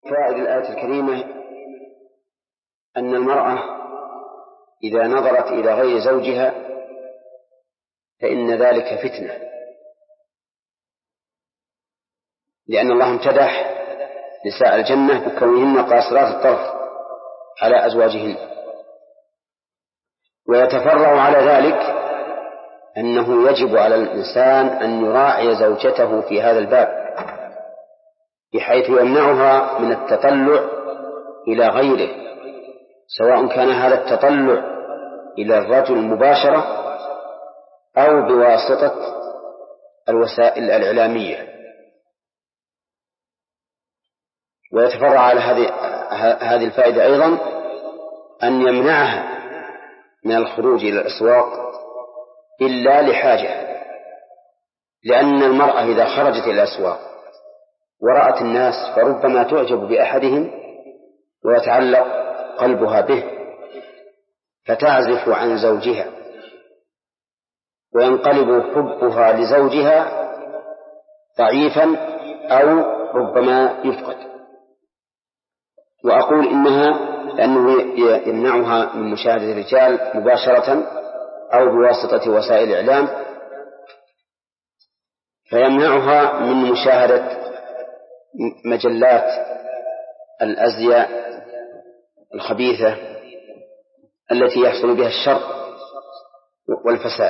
فائدة الآية الكريمة أن المرأة إذا نظرت إلى غير زوجها فإن ذلك فتنة، لأن الله امتدح نساء الجنة بكونهن قاصرات الطرف على أزواجهن، ويتفرع على ذلك أنه يجب على الإنسان أن يراعي زوجته في هذا الباب، بحيث يمنعها من التطلع إلى غيره، سواء كان هذا التطلع إلى الرجل مباشرة أو بواسطة الوسائل الإعلامية. ويتفرع على هذه الفائدة أيضا أن يمنعها من الخروج إلى الأسواق إلا لحاجة، لأن المرأة إذا خرجت إلى الأسواق ورأت الناس فربما تعجب بأحدهم ويتعلق قلبها به فتعزف عن زوجها وينقلب حبها لزوجها ضعيفا أو ربما يفقد. وأقول إنها لأنه يمنعها من مشاهدة الرجال مباشرة أو بواسطة وسائل الإعلام، فيمنعها من مشاهدة مجلات الأزياء الخبيثة التي يحصل بها الشر والفساد.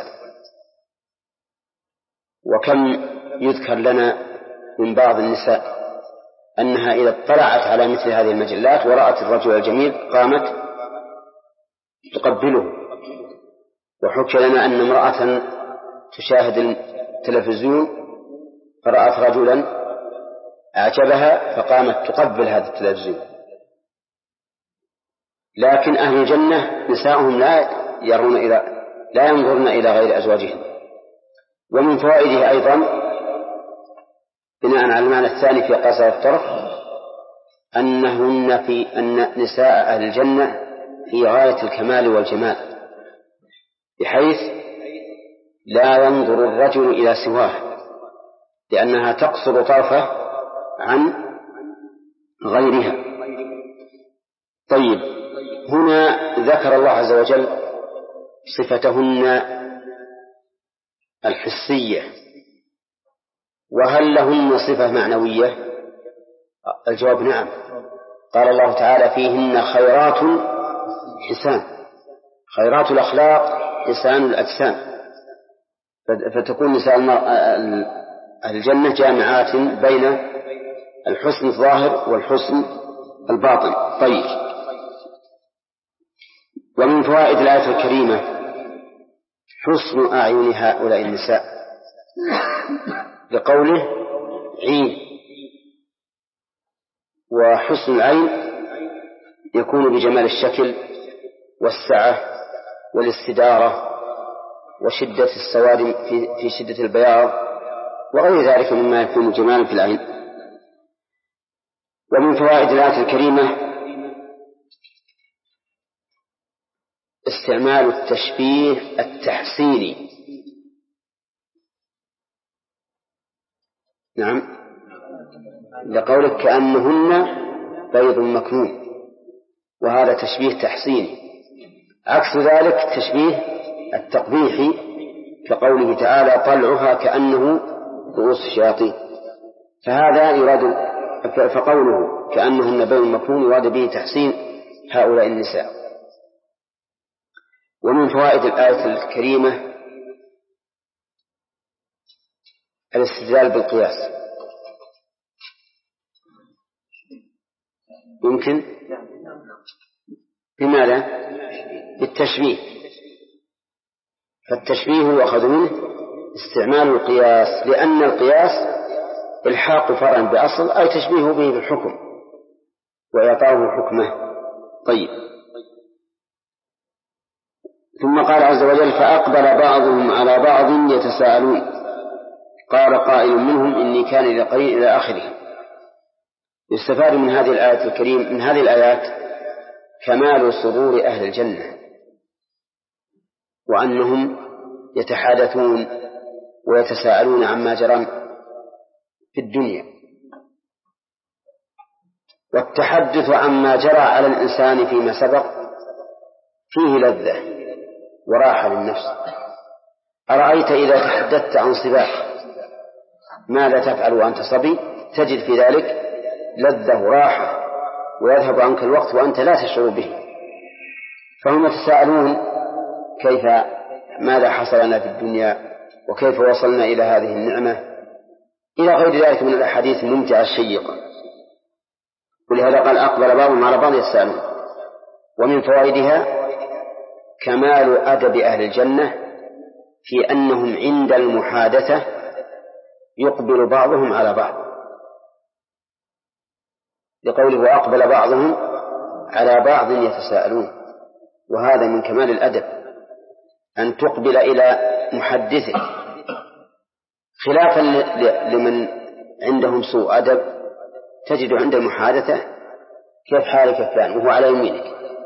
وكم يذكر لنا من بعض النساء أنها إذا اطلعت على مثل هذه المجلات ورأت الرجل الجميل قامت تقبله. وحكى لنا أن امرأة تشاهد التلفزيون فرأت رجلا أعجبها فقامت تقبل هذا التلفزيون. لكن أهل الجنة نساؤهم لا ينظرن إلى غير أزواجهم. ومن فوائده أيضا بناء على المعنى الثاني في قصر الطرف أن نساء أهل الجنة في غاية الكمال والجمال، بحيث لا ينظر الرجل إلى سواه، لأنها تقصر طرفه عن غيرها. طيب، هنا ذكر الله عز وجل صفتهن الحسية، وهل لهن صفة معنوية؟ الجواب نعم. قال الله تعالى فيهن خيرات حسان، خيرات الأخلاق حسان الأجسام، فتكون نساء الجنة جامعات بين الحسن الظاهر والحسن الباطن. طيب، ومن فوائد الآية الكريمة حسن أعين هؤلاء النساء، لقوله عين، وحسن العين يكون بجمال الشكل والسعة والاستدارة وشدة السواد في شدة البياض وغير ذلك مما يكون جمالا في العين. ومن فوائد الآية الكريمة استعمال التشبيه التحسيني. نعم، لقولك كأنهن بيض مكنون، وهذا تشبيه تحسيني. عكس ذلك تشبيه التقبيحي كقوله تعالى طلعها كأنه رؤوس الشياطين، فقوله كأنهن بيض مكنون يراد به تحسين هؤلاء النساء. ومن فوائد الآية الكريمة الاستدلال بالقياس. يمكن بماذا؟ بالتشبيه. فالتشبيه يؤخذ منه استعمال القياس، لأن القياس الحاق فرعا بأصل أي تشبيهه به بالحكم وإعطاه حكمه. طيب، ثم قال عز وجل فأقبل بعضهم على بعض يتساءلون قال قائل منهم إني كان لي قرين إلى آخره. يستفاد من هذه الآية الكريمة من هذه الآيات كمال سرور أهل الجنة، وأنهم يتحادثون ويتساءلون عما جرى في الدنيا. والتحدث عما جرى على الإنسان فيما سبق فيه لذة وراحة للنفس. أرأيت إذا تحدثت عن سباق ماذا تفعل وأنت صبي؟ تجد في ذلك لذة وراحة ويذهب عنك الوقت وأنت لا تشعر به. فهم يتساءلون ماذا حصل لنا في الدنيا وكيف وصلنا إلى هذه النعمة إلى غير ذلك من الأحاديث الممتعة الشيقة. ولهذا قال أقبل بعضهم على بعض يتساءلون. ومن فوائدها كمال أدب أهل الجنة في أنهم عند المحادثة يقبل بعضهم على بعض، لقوله وأقبل بعضهم على بعض يتساءلون. وهذا من كمال الأدب أن تقبل إلى محدثك، خلافا لمن عندهم سوء أدب تجد عند المحادثة كيف حالك فلان وهو على يمينك،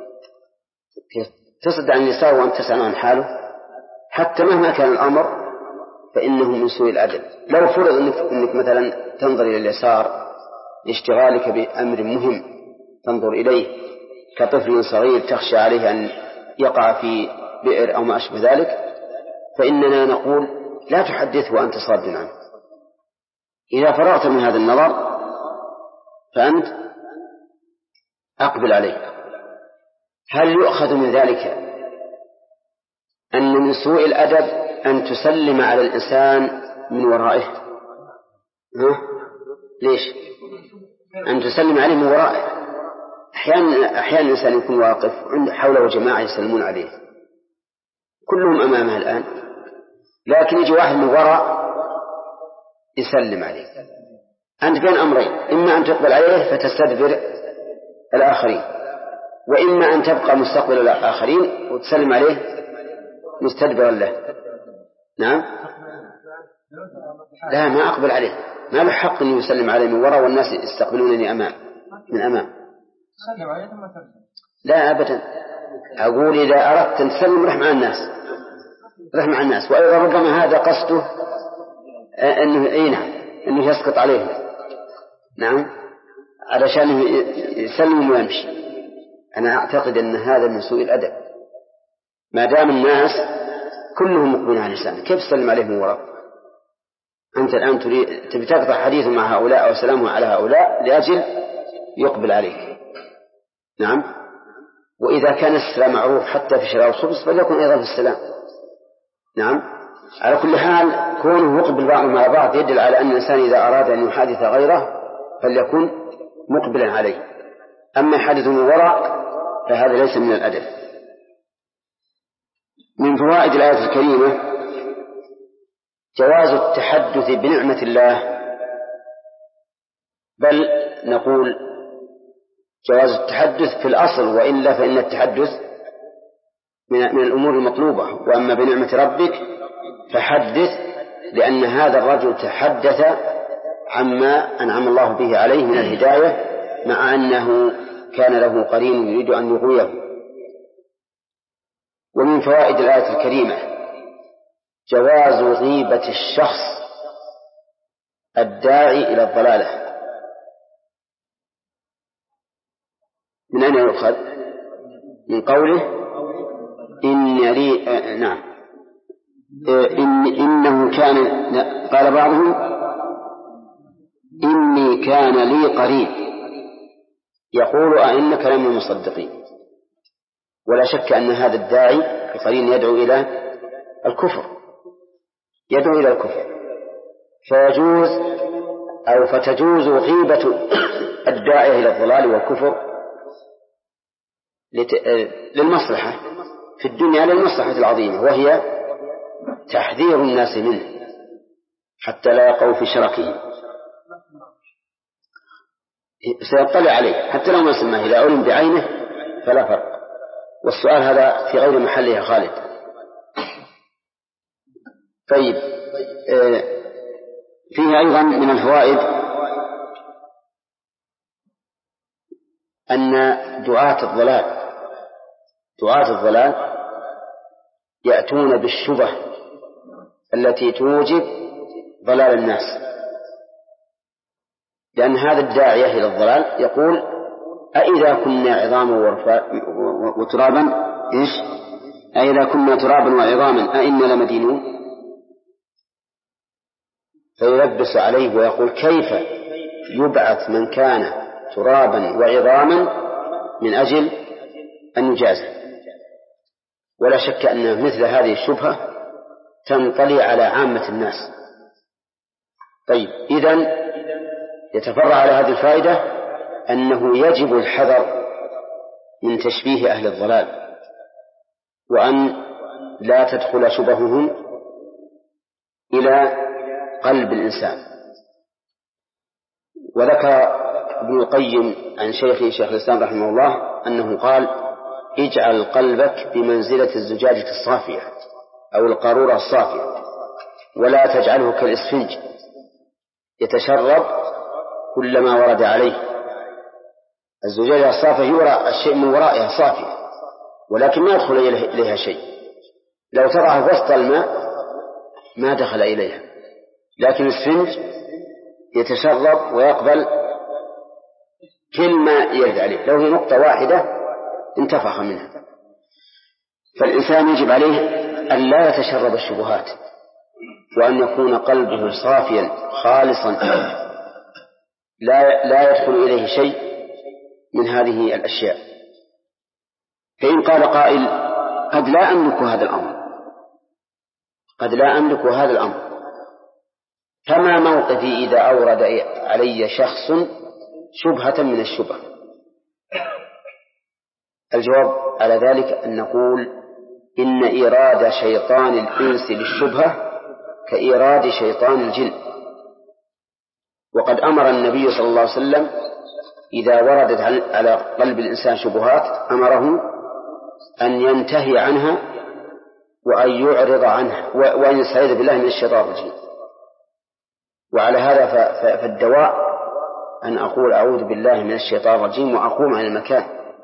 تصد عن اليسار وأنت تسأل عن حاله، حتى مهما كان الأمر فإنه من سوء الأدب. لو فرض أنك مثلا تنظر إلى اليسار لاشتغالك بأمر مهم تنظر إليه كطفل صغير تخشى عليه أن يقع في بئر أو ما أشبه ذلك، فإننا نقول لا تحدثه وأنت صاد عنه. إذا فرغت من هذا النظر فأنت أقبل عليه. هل يؤخذ من ذلك أن من سوء الأدب أن تسلم على الإنسان من ورائه؟ ليش؟ أن تسلم عليه من ورائه. أحيانا الإنسان يكون واقف حوله جماعة يسلمون عليه كلهم أمامه الآن، لكن يجي واحد من وراء يسلم عليه. أنت بين أمرين، إما أن تقبل عليه فتستدبر الآخرين، وإما أن تبقى مستقبل الآخرين وتسلم عليه مستدبرا له. نعم، لا ما أقبل عليه، ما له حق أن يسلم عليه من وراء والناس يستقبلونني من أمام. لا أبدا، أقول إذا أردت أن تسلم رح مع الناس، وأيضا ربما هذا قصده أنه يسقط عليهم، نعم، علشان يسلم ويمشي. أنا أعتقد أن هذا من سوء الأدب، ما دام الناس كلهم مقبلون على الإنسان كيف تسلم عليهم من وراء؟ أنت الآن تبي تقطع حديث مع هؤلاء أو سلامه على هؤلاء لأجل يقبل عليك. نعم، وإذا كان السلام معروف حتى في شراء الخبز فليكن أيضا في السلام. نعم، على كل حال كونه يقبل بعضهم على بعض يدل على أن الإنسان إذا أراد أن يحادث غيره فليكن مقبلا عليه. أما حادث من وراء فهذا ليس من الأدب. من فوائد الآية الكريمة جواز التحدث بنعمة الله، بل نقول جواز التحدث في الأصل، وإلا فإن التحدث من الأمور المطلوبة. وأما بنعمة ربك فحدث، لأن هذا الرجل تحدث عما أنعم الله به عليه من الهداية، مع أنه كان له قرين يريد أن يغويه. ومن فوائد الآية الكريمة جواز غيبة الشخص الداعي إلى الضلالة. من أين يؤخذ؟ من قوله إنه كان، قال بعضهم إني كان لي قرين يقول أئنك لمن المصدقين. ولا شك أن هذا الداعي القرين يدعو إلى الكفر، فتجوز غيبة الداعي إلى الضلال والكفر للمصلحة في الدنيا، للمصلحة العظيمة، وهي تحذير الناس منه حتى لا يقعوا في شركه. سيطلع عليه حتى لو ما سماه، إذا علم بعينه فلا فرق. والسؤال هذا في غير محله يا خالد. طيب، فيه أيضا من الفوائد أن دعاة الضلال يأتون بالشبه التي توجب ضلال الناس، لأن هذا الداعية إلى الضلال يقول أإذا كنا عظاما وترابا إيش؟ أإذا كنا ترابا وعظاما أإنا لمدينون؟ فيلبس عليه ويقول كيف يبعث من كان ترابا وعظاما من أجل أن يجازى؟ ولا شك أن مثل هذه الشبهة تنطلي على عامة الناس. طيب، إذن يتفرع على هذه الفائدة أنه يجب الحذر من تشبيه أهل الضلال، وأن لا تدخل شبههم إلى قلب الإنسان. وذكر ابن القيم عن شيخ الإسلام رحمه الله أنه قال: اجعل قلبك بمنزلة الزجاجة الصافية أو القارورة الصافية، ولا تجعله كالإسفنج يتشرب كلما ورد عليه. الزجاجة الصافية يرى الشيء من ورائها صافية ولكن ما يدخل إليها شيء، لو تضعه وسط الماء ما دخل إليها، لكن الإسفنج يتشرب ويقبل كل ما يرد عليه، لو هي نقطة واحدة انتفخ منها. فالإنسان يجب عليه أن لا يتشرب الشبهات، وأن يكون قلبه صافيا خالصا لا يدخل إليه شيء من هذه الأشياء. فإن قال قائل: قد لا أملك هذا الأمر، فما موقفي إذا أورد علي شخص شبهة من الشبه؟ الجواب على ذلك أن نقول: إن إيراد شيطان الإنس للشبهة كإيراد شيطان الجن. وقد أمر النبي صلى الله عليه وسلم إذا وردت على قلب الإنسان شبهات أمره أن ينتهي عنها وأن يعرض عنها وأن يستعيذ بالله من الشيطان الرجيم. وعلى هذا فالدواء أن أقول أعوذ بالله من الشيطان الرجيم وأقوم عن المكان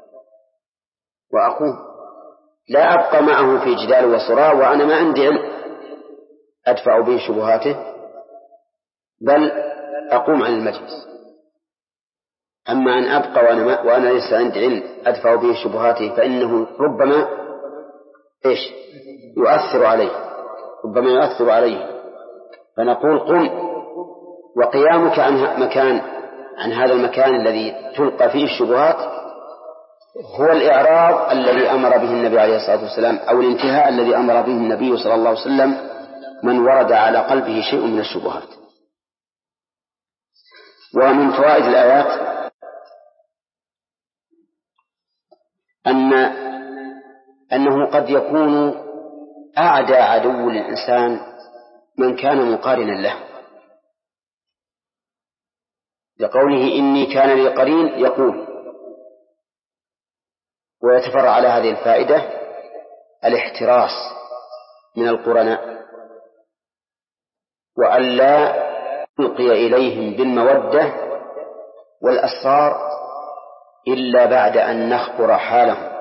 لا أبقى معه في جدال وصراع وأنا ما عندي علم أدفع به شبهاته، بل أقوم عن المجلس. أما أن أبقى وأنا ليس عندي علم أدفع به شبهاته فإنه ربما يؤثر عليه. فنقول: قم، وقيامك عن هذا المكان الذي تلقى فيه الشبهات هو الإعراض الذي أمر به النبي عليه الصلاة والسلام، أو الانتهاء الذي أمر به النبي صلى الله عليه وسلم من ورد على قلبه شيء من الشبهات. ومن فوائد الآيات أنه قد يكون أعدى عدو للإنسان من كان مقارنا له، لقوله: إني كان لي قرين يقول. ويتفرع على هذه الفائدة الاحتراس من القرناء، وأن لا يلقي إليهم بالمودة والأسرار إلا بعد أن نخبر حالهم،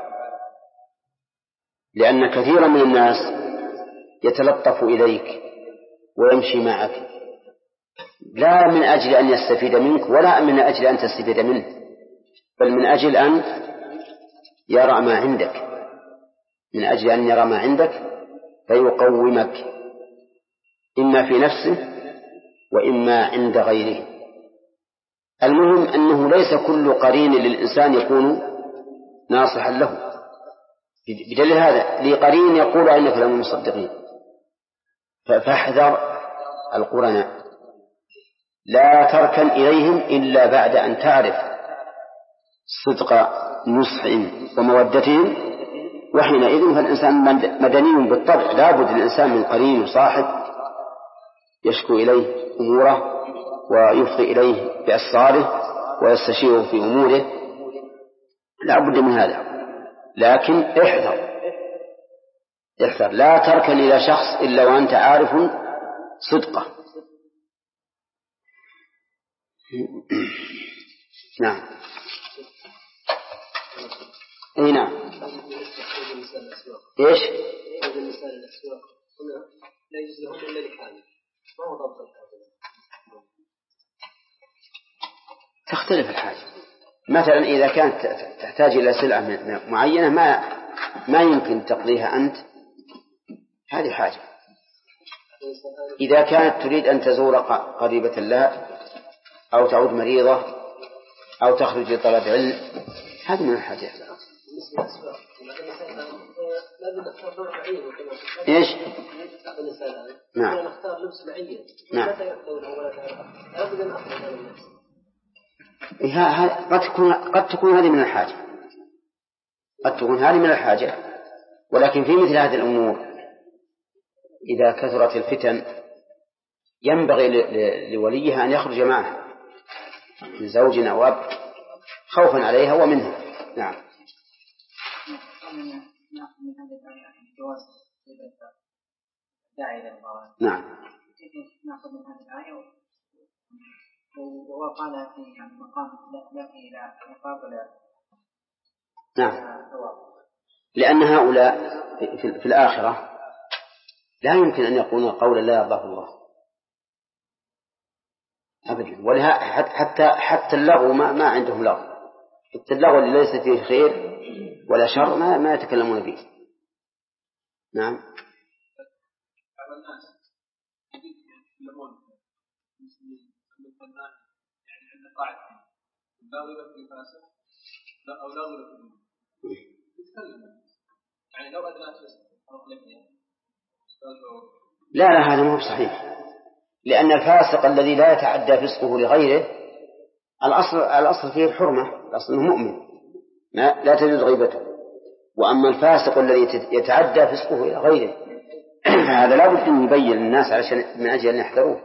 لأن كثيرا من الناس يتلطف إليك ويمشي معك لا من أجل أن يستفيد منك ولا من أجل أن تستفيد منه، بل من أجل أن يرى ما عندك، فيقومك إما في نفسه وإما عند غيره. المهم أنه ليس كل قرين للإنسان يكون ناصحا له. بدليل هذا لي قرين يقول إنك لمن المصدقين. فاحذر القرناء، لا تركن إليهم إلا بعد أن تعرف صدق نصحهم ومودتهم، وحينئذ فالإنسان مدني بالطبع، لا بد الإنسان من قرين وصاحب يشكو إليه أموره ويفضي إليه بأسراره ويستشيره في أموره، لا بد من هذا. لكن احذر لا تركن إلى شخص إلا وأنت عارف صدقه. نعم. اي نعم. ايش؟ تختلف الحاجة. مثلا إذا كانت تحتاج إلى سلعة معينة ما يمكن تقضيها أنت، هذه حاجة. إذا كانت تريد أن تزور قريبة لها أو تعود مريضة أو تخرج لطلب علم، هذه من الحاجات. إيش؟ نعم. نعم. قد تكون هذه من الحاجة، قد تكون هذه من الحاجة، ولكن في مثل هذه الأمور إذا كثرت الفتن ينبغي لوليها أن يخرج معها من زوج أو أب خوفا عليها ومنها. نعم. نعم. نأخذ من هذه الآية وقال في مقام لا إلى عقاب ولا. نعم. لأن هؤلاء في الآخرة لا يمكن أن يقولوا قولا لا يرضاه الله أبدا، ولا حتى اللغو ما عندهم لغو، حتى اللغو اللي ليس فيه خير ولا شر ما يتكلمون به. نعم. لا هذا مو صحيح، لأن الفاسق الذي لا يتعدى فسقه لغيره الأصل فيه الحرمة، الأصل أنه مؤمن لا تجوز غيبته. وأما الفاسق الذي يتعدى فسقه إلى غيره هذا لا بد أن يبين للناس علشان من أجل أن يحذروه.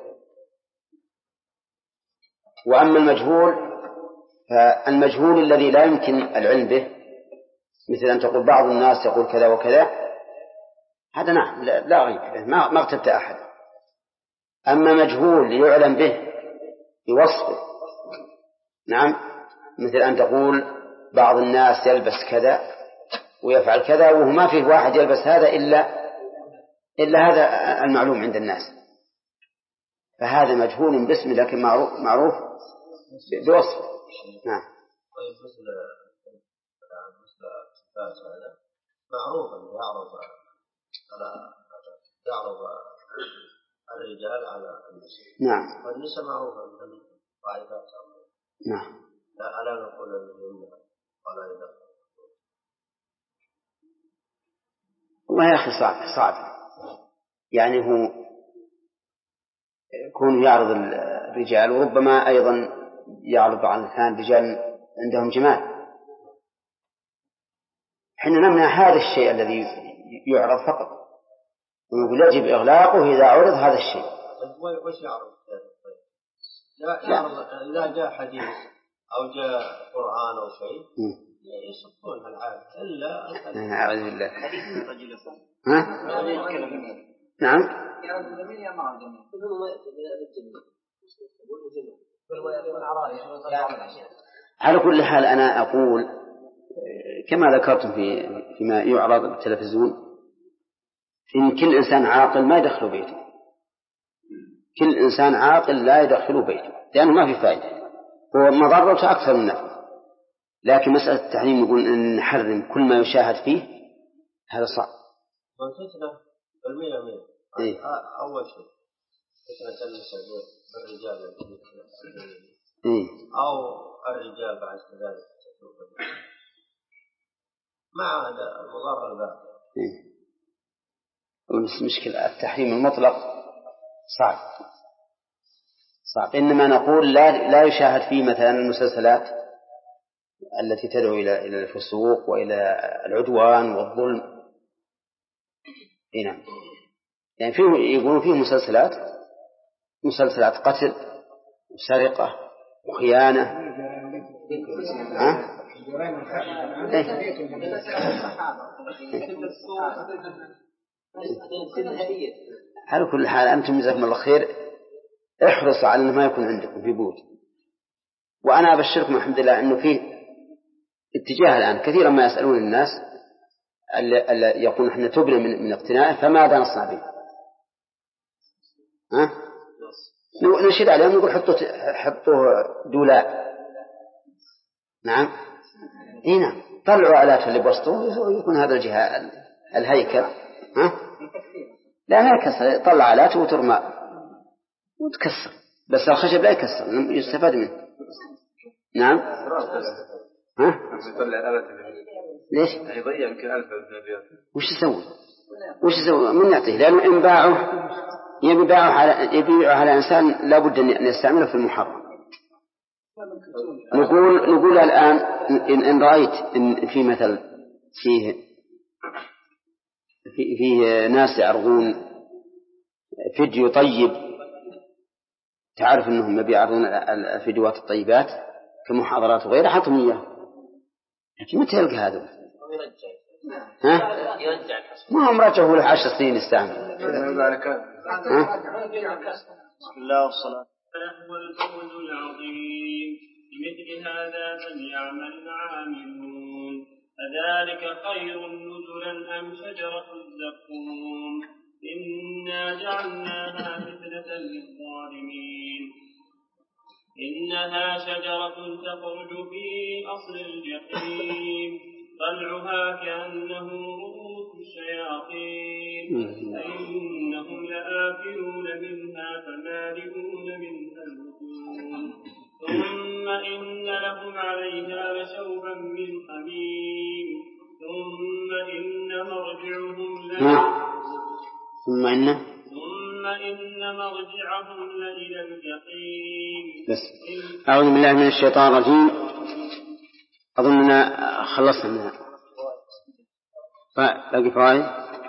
وأما المجهول فالمجهول الذي لا يمكن العلم به، مثل أن تقول بعض الناس يقول كذا وكذا، هذا نعم لا غيب به، ما اغتبت أحد. أما مجهول يعلم به بوصفه، نعم، مثل أن تقول بعض الناس يلبس كذا ويفعل كذا وهو ما فيه واحد يلبس هذا إلا هذا المعلوم عند الناس، فهذا مجهول باسمه لكن معروف بوصفه. نعم. طيب مثل معروف أن يعرض الرجال على النساء. نعم. والنساء معروفة أن ضعيفات. نعم. ألا نقول أنهم ولا إذا. والله يا أخي صعب يعني هو يكون يعرض الرجال، وربما أيضا يعرض على الإنسان رجال عندهم جمال. حين نمنع هذا الشيء الذي يعرض فقط، ونقول يجب إغلاقه إذا عرض هذا الشيء. وش يعرض؟ إذا جاء حديث أو جاء قرآن أو شيء يصفون العالم إلا أعوذ بالله. ها؟ نعم. على كل حال أنا أقول كما ذكرتم فيما يعرض بالتلفزيون، إن كل إنسان عاقل ما يدخل بيته، كل إنسان عاقل لا يدخل بيته لأنه ما في فائدة، هو مضرته أكثر من نفعه. لكن مسألة التحريم يقول إن نحرم كل ما يشاهد فيه، هذا صعب. وفتنة بالمية. أول شيء فتنة النساء بالرجال أو الرجال بعد ذلك مع هذا المضار الباقي. مشكلة التحريم المطلق صعب. إنما نقول لا يشاهد فيه مثلا المسلسلات التي تدعو إلى الفسوق وإلى العدوان والظلم. نعم. يعني يقولون فيه مسلسلات قتل وسرقة وخيانة. على كل حال أنتم جزاكم الله خير احرصوا على أن ما يكون عندكم في بيوت. وأنا أبشركم الحمد لله أنه فيه اتجاه الآن كثيرا ما يسألون الناس يقولون احنا تبنى من اقتنائه فماذا نصنع به؟ نشير عليهم نقول حطوا دولاب نعم نعم، طلعوا آلات اللي بوسطه يكون هذا الجهة الهيكل. لا ما يكسر، طلع آلاته وترمى وتكسر، بس الخشب لا يكسر، يستفاد منه. نعم. ليش؟ وش يسوي من يعطيه؟ لأنه إن باعه يبيعه على إنسان لا بد أن يستعمله في المحرم. نقول الآن إن رأيت إن في مثل فيه ناس يعرضون فيديو طيب، تعرف أنهم يبيعون الفيديوهات الطيبات كمحاضرات وغيرها، حطهم إياه، لكن متى يلقى هذا؟ ما هم رجعوا له 10 سنين يستعمل. بسم الله والصلاة. فهو الفوز العظيم، بمثل هذا فليعمل العاملون. أذلك خير نزلا أم شجرة الزقوم إنا جعلناها فتنة للظالمين. إنها شجرة تخرج في أصل الجحيم طلعها كأنه رؤوس الشياطين فإنهم لآكلون منها فمالئون منها البطون ثم إن لهم عليها لشوبا من حميم ثم إن مرجعهم لإلى الجحيم. بس أعوذ بالله من الشيطان الرجيم. أظننا خلصنا منها. باقي فوائد.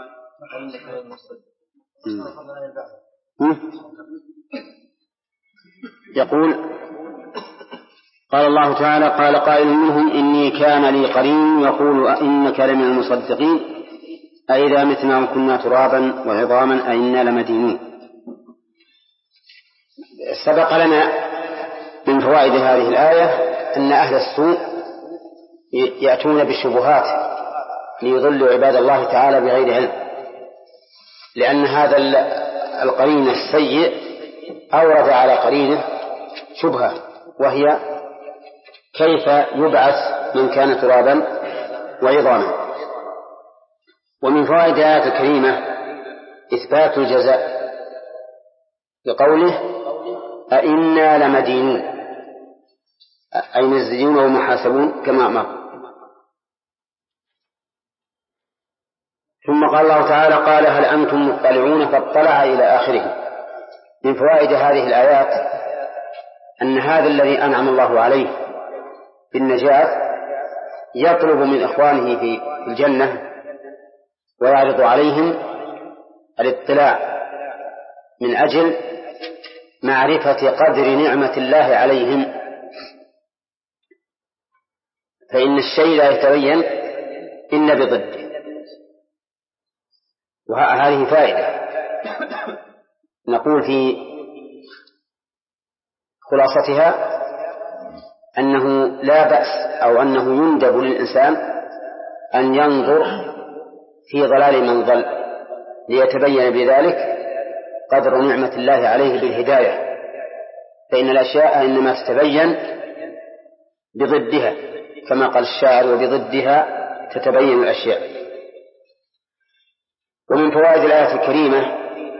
يقول قال الله تعالى قال قائل منهم إني كان لي قرين يقول أئنك لمن المصدقين أئذا متنا وكنا ترابا وعظاما أئنا لمدينون. سبق لنا من فوائد هذه الآية أن أهل السوء يأتون بالشبهات ليضلوا عباد الله تعالى بغير علم، لأن هذا القرين السيء أورد على قرينه شبهة، وهي كيف يبعث من كان ترابا وعظاما. ومن فوائد الآية الكريمة إثبات الجزاء بقوله أئنا لمدينون، أي مزجون ومحاسبون كما أمر. ثم قال الله تعالى قال هل أنتم مطلعون فاطلع إلى آخره. من فوائد هذه الآيات أن هذا الذي أنعم الله عليه بالنجاة يطلب من إخوانه في الجنة ويعرض عليهم الاطلاع من أجل معرفة قدر نعمة الله عليهم، فإن الشيء لا يتبين إلا بضده. وهذه فائدة نقول في خلاصتها أنه لا بأس أو أنه يندب للإنسان أن ينظر في ضلال من ضل ليتبين بذلك قدر نعمة الله عليه بالهداية، فإن الأشياء إنما تتبين بضدها كما قال الشاعر وبضدها تتبين الأشياء. ومن فوائد الآية الكريمة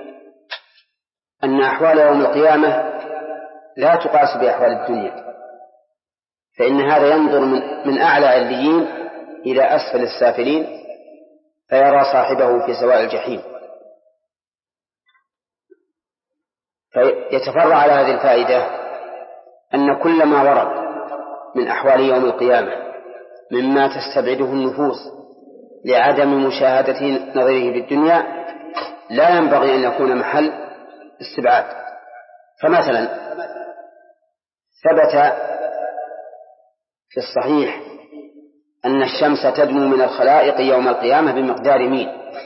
أن أحوال يوم القيامة لا تقاس بأحوال الدنيا، فإن هذا ينظر من أعلى عليين إلى أسفل السافلين فيرى صاحبه في سواء الجحيم. فيتفرع على هذه الفائدة أن كل ما ورد من أحوال يوم القيامة مما تستبعده النفوس لعدم مشاهدة نظره بالدنيا لا ينبغي أن يكون محل استبعاد. فمثلا ثبت في الصحيح أن الشمس تدنو من الخلائق يوم القيامة بمقدار ميل.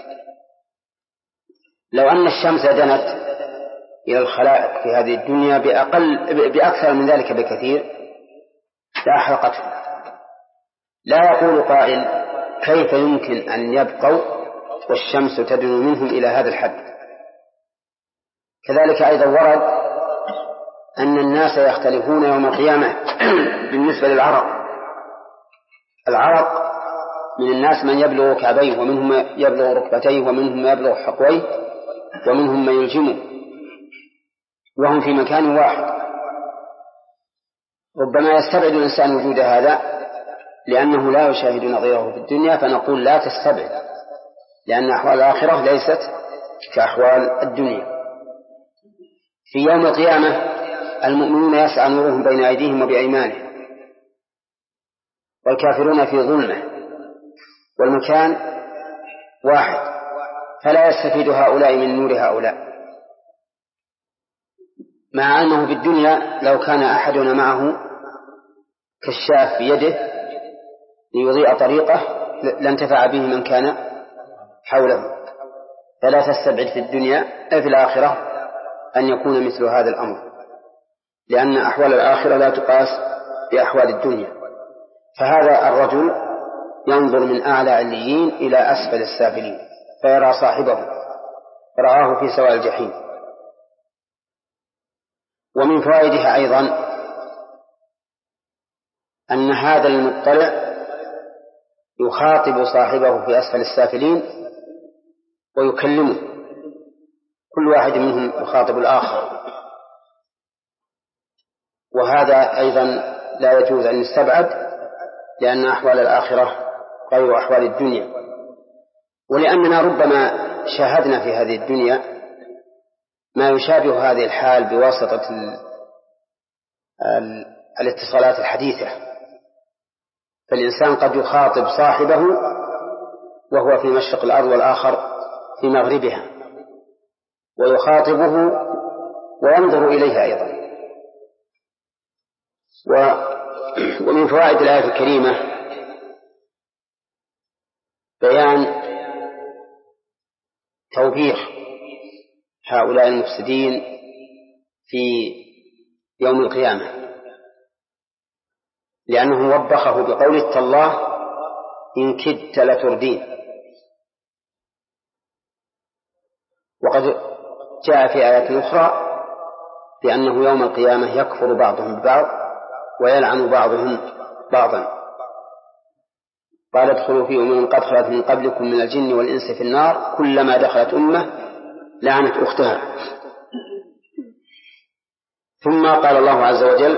لو أن الشمس دنت إلى الخلائق في هذه الدنيا بأكثر من ذلك بكثير لأحرقته. لا يقول قائل كيف يمكن أن يبقوا والشمس تدنو منهم إلى هذا الحد. كذلك أيضا ورد أن الناس يختلفون يوم القيامة بالنسبة للعرق، العرق من الناس من يبلغ كعبيه، ومنهم من يبلغ ركبتيه، ومنهم من يبلغ حقويه، ومنهم من يلجمه، وهم في مكان واحد. ربما يستبعد الإنسان وجود هذا لأنه لا يشاهد نظيره في الدنيا، فنقول لا تستبعد، لأن أحوال الآخرة ليست كأحوال الدنيا. في يوم القيامة المؤمنون يسعى نورهم بين أيديهم وبأيمانهم، والكافرون في ظلمة، والمكان واحد، فلا يستفيد هؤلاء من نور هؤلاء. مع أنه في الدنيا لو كان أحدنا معه كشاف في يده ليضيء طريقه لانتفع به من كان حوله، فلا تستبعد في الدنيا أي في الآخرة أن يكون مثل هذا الأمر، لأن أحوال الآخرة لا تقاس بأحوال الدنيا. فهذا الرجل ينظر من أعلى عليين إلى أسفل السافلين فيرى صاحبه، رآه في سواء الجحيم. ومن فوائدها أيضا أن هذا المطلع يخاطب صاحبه في أسفل السافلين ويكلمه، كل واحد منهم يخاطب الآخر، وهذا أيضا لا يجوز أن يستبعد، لأن أحوال الآخرة غير أحوال الدنيا. ولأننا ربما شاهدنا في هذه الدنيا ما يشابه هذه الحال بواسطة الاتصالات الحديثة، فالإنسان قد يخاطب صاحبه وهو في مشرق الأرض والآخر في مغربها، ويخاطبه وينظر إليه أيضا. ومن فوائد الآية الكريمة بيان توبيخ هؤلاء المفسدين في يوم القيامة، لأنه وبخه بقوله تالله إن كدت لتردين. وقد جاء في آيات أخرى بأنه يوم القيامة يكفر بعضهم ببعض ويلعن بعضهم بعضا. قال ادخلوا في أمم قد خلت من قبلكم من الجن والإنس في النار كلما دخلت أمة لعنت أختها. ثم قال الله عز وجل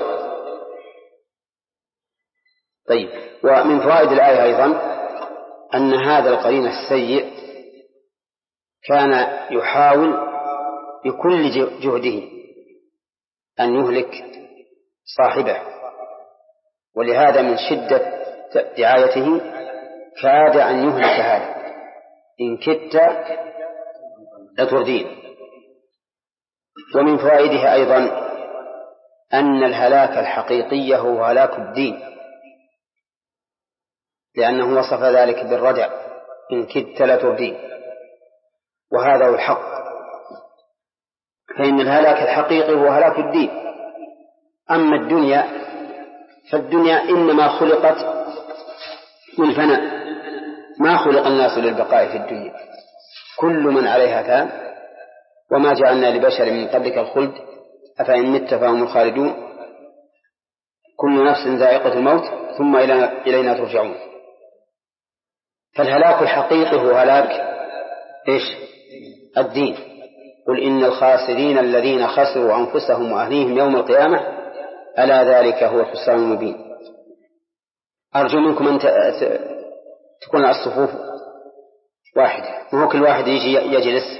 طيب. ومن فوائد الآية أيضا أن هذا القرين السيء كان يحاول بكل جهده أن يهلك صاحبه، ولهذا من شدة دعايته كاد أن يهلك هذا إن كدت لتردين. ومن فوائدها أيضا أن الهلاك الحقيقي هو هلاك الدين، لأنه وصف ذلك بالردع إن كدت لتردين، وهذا هو الحق. فإن الهلاك الحقيقي هو هلاك الدين. أما الدنيا فالدنيا إنما خلقت للفناء، ما خلق الناس للبقاء في الدنيا، كل من عليها فان وما جعلنا لبشر من قبلك الخلد أفإن مت فهم الخالدون كل نفس ذائقة الموت ثم إلينا ترجعون. فالهلاك الحقيقي هو هلاك الدين. قل إن الخاسرين الذين خسروا أنفسهم وأهليهم يوم القيامة ألا ذلك هو الخسران المبين. أرجو منكم أن تكون الصفوف واحدة، وهو كل واحد يجي يجلس،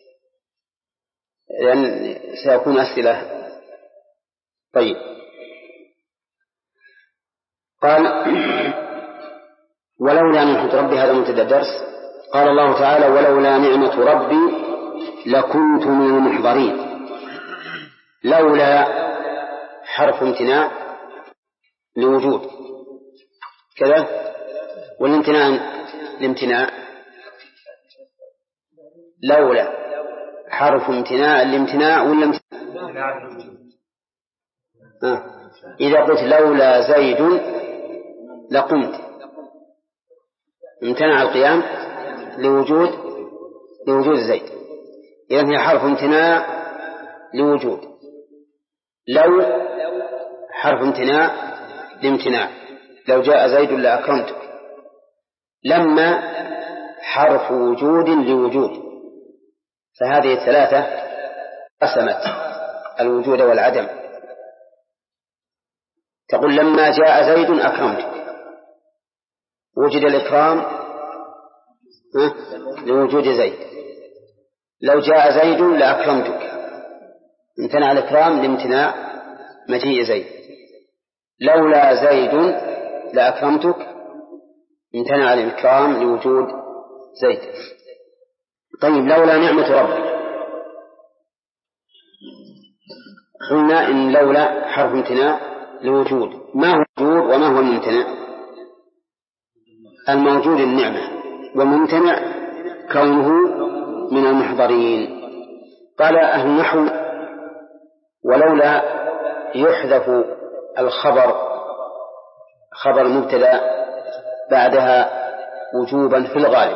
لأن سيكون أسئلة. طيب. قال ولولا نعمة ربي، هذا منتدى الدرس. قال الله تعالى ولولا نعمة ربي لكنت من المحضرين. لولا حرف امتناع لوجود كذا، والامتناع الامتناع لولا حرف امتناع الامتناع ولا إذا قلت لولا زيد لقمت، امتنع القيام لوجود زيد، إذن هي حرف امتناع لوجود. لو حرف امتناع لامتناع لو جاء زيد لأكرمتك. لما حرف وجود لوجود، فهذه الثلاثة قسمت الوجود والعدم. تقول لما جاء زيد أكرمتك، وجد الإكرام لوجود زيد. لو جاء زيد لأكرمتك، امتنع الإكرام لامتناع مجيء زيد. لولا زيد لأكرمتك، امتنع الإكرام لوجود زيد. طيب لولا نعمة ربي، قلنا إن لولا حرف امتناع لوجود. ما هو الوجود وما هو الممتنع؟ الموجود النعمة، والممتنع كونه من المحضرين. قال أهل النحو ولولا يحذف الخبر، خبر مبتدأ بعدها وجوبا في الغالب.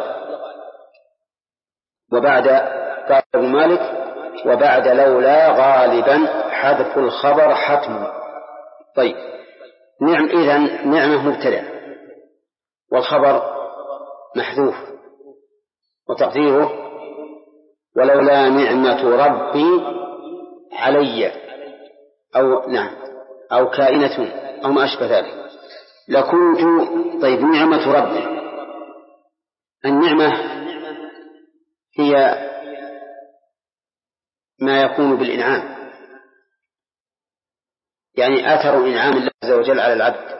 وبعد قال ابن مالك وبعد لولا غالبا حذف الخبر حتم. طيب إذن نعمة مبتدأ والخبر محذوف، وتقديره ولولا نعمة ربي علي أو كائنة أو ما أشبه ذلك لكنت. طيب نعمة ربي، النعمة هي ما يكون بالإنعام، يعني أثر إنعام الله عز وجل على العبد،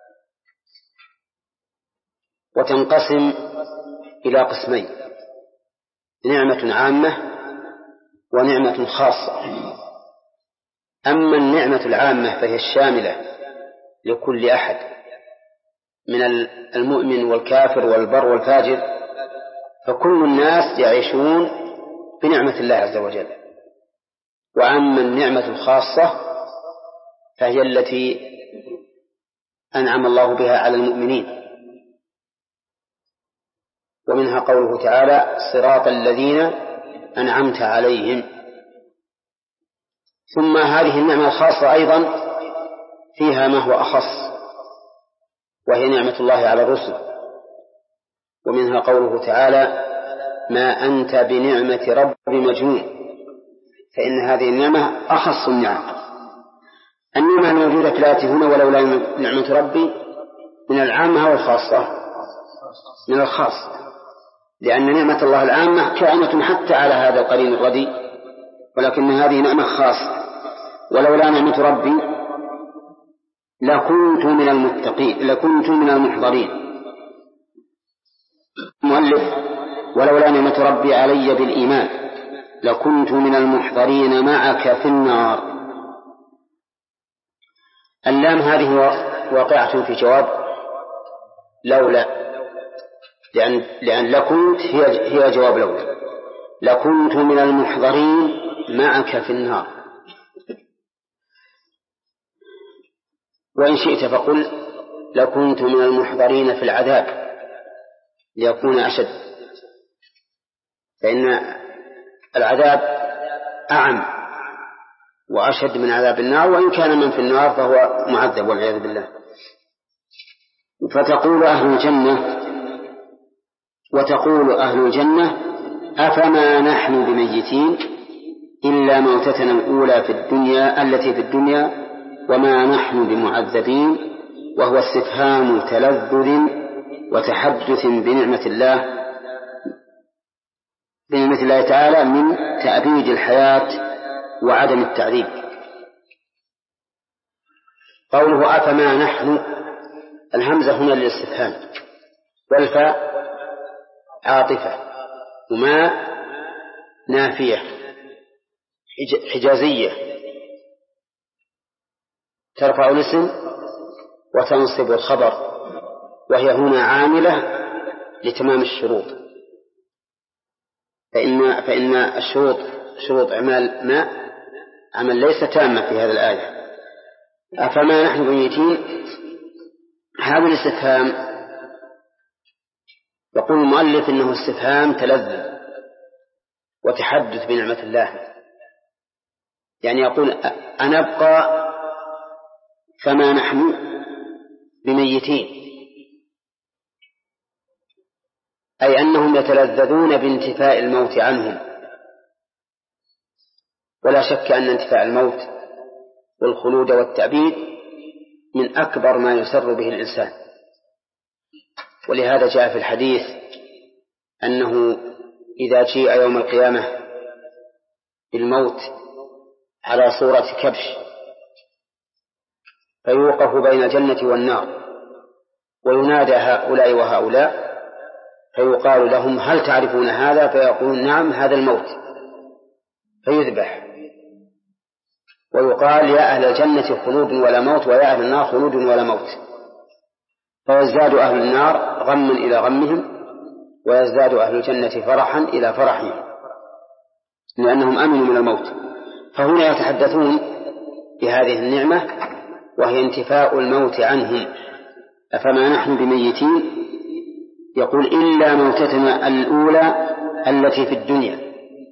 وتنقسم إلى قسمين: نعمة عامة ونعمة خاصة. أما النعمة العامة فهي الشاملة لكل أحد من المؤمن والكافر والبر والفاجر، فكل الناس يعيشون بنعمة الله عز وجل. وأما النعمة الخاصة فهي التي أنعم الله بها على المؤمنين، ومنها قوله تعالى صراط الذين أنعمت عليهم. ثم هذه النعمة الخاصة أيضا فيها ما هو أخص، وهي نعمة الله على الرسل، ومنها قوله تعالى ما أنت بنعمة رب مجنون، فإن هذه النعمة أخص النعم. النعمة الموجودة في الآية هنا ولولا نعمة ربي من العامة والخاصة من الخاص، لأن نعمة الله العامة كائنة حتى على هذا القرين الردي، ولكن هذه نعمة خاصة. ولولا نعمة ربي لكنت من المتقين، لكنت من المحضرين. مؤلف ولولا نعمة ربي علي بالإيمان لكنت من المحضرين معك في النار. اللام هذه واقعة في جواب لولا، لأن لكنت هي جواب لولا. لكنت من المحضرين معك في النار. وإن شئت فقل لكنت من المحضرين في العذاب ليكون أشد، فإن العذاب أعم وأشد من عذاب النار، وإن كان من في النار فهو معذب والعياذ بالله. فتقول أهل الجنة وتقول أهل الجنة أفما نحن بميتين إلا موتتنا الأولى في الدنيا التي في الدنيا وما نحن بمعذبين، وهو استفهام تلذذ وتحدث بنعمة الله تعالى من تأبيد الحياة وعدم التعذيب. قوله أفما نحن، الهمزة هنا للاستفهام، والفاء عاطفة، وما نافية حجازية ترفع الاسم وتنصب الخبر، وهي هنا عاملة لتمام الشروط، فإن الشروط شروط إعمال ما عمل ليس تامة في هذه الآية. أفما نحن بميتين، هذا الاستفهام يقول المؤلف إنه استفهام تلذذ وتحدث بنعمة الله، يعني يقول أنبقى فما نحن بميتين، أي أنهم يتلذذون بانتفاء الموت عنهم. ولا شك أن انتفاء الموت والخلود والتأبيد من أكبر ما يسر به الإنسان. ولهذا جاء في الحديث أنه إذا جيء يوم القيامة بالموت على صورة كبش فيوقف بين الجنة والنار وينادى هؤلاء وهؤلاء فيقال لهم هل تعرفون هذا؟ فيقولون نعم هذا الموت، فيذبح ويقال يا أهل الجنة خلود ولا موت ويا أهل النار خلود ولا موت، فيزداد أهل النار غما إلى غمهم ويزداد أهل الجنة فرحا إلى فرحهم لأنهم أمنوا من الموت. فهنا يتحدثون بهذه النعمة وهي انتفاء الموت عنهم. أفما نحن بميتين؟ يقول إلا موتتنا الأولى التي في الدنيا.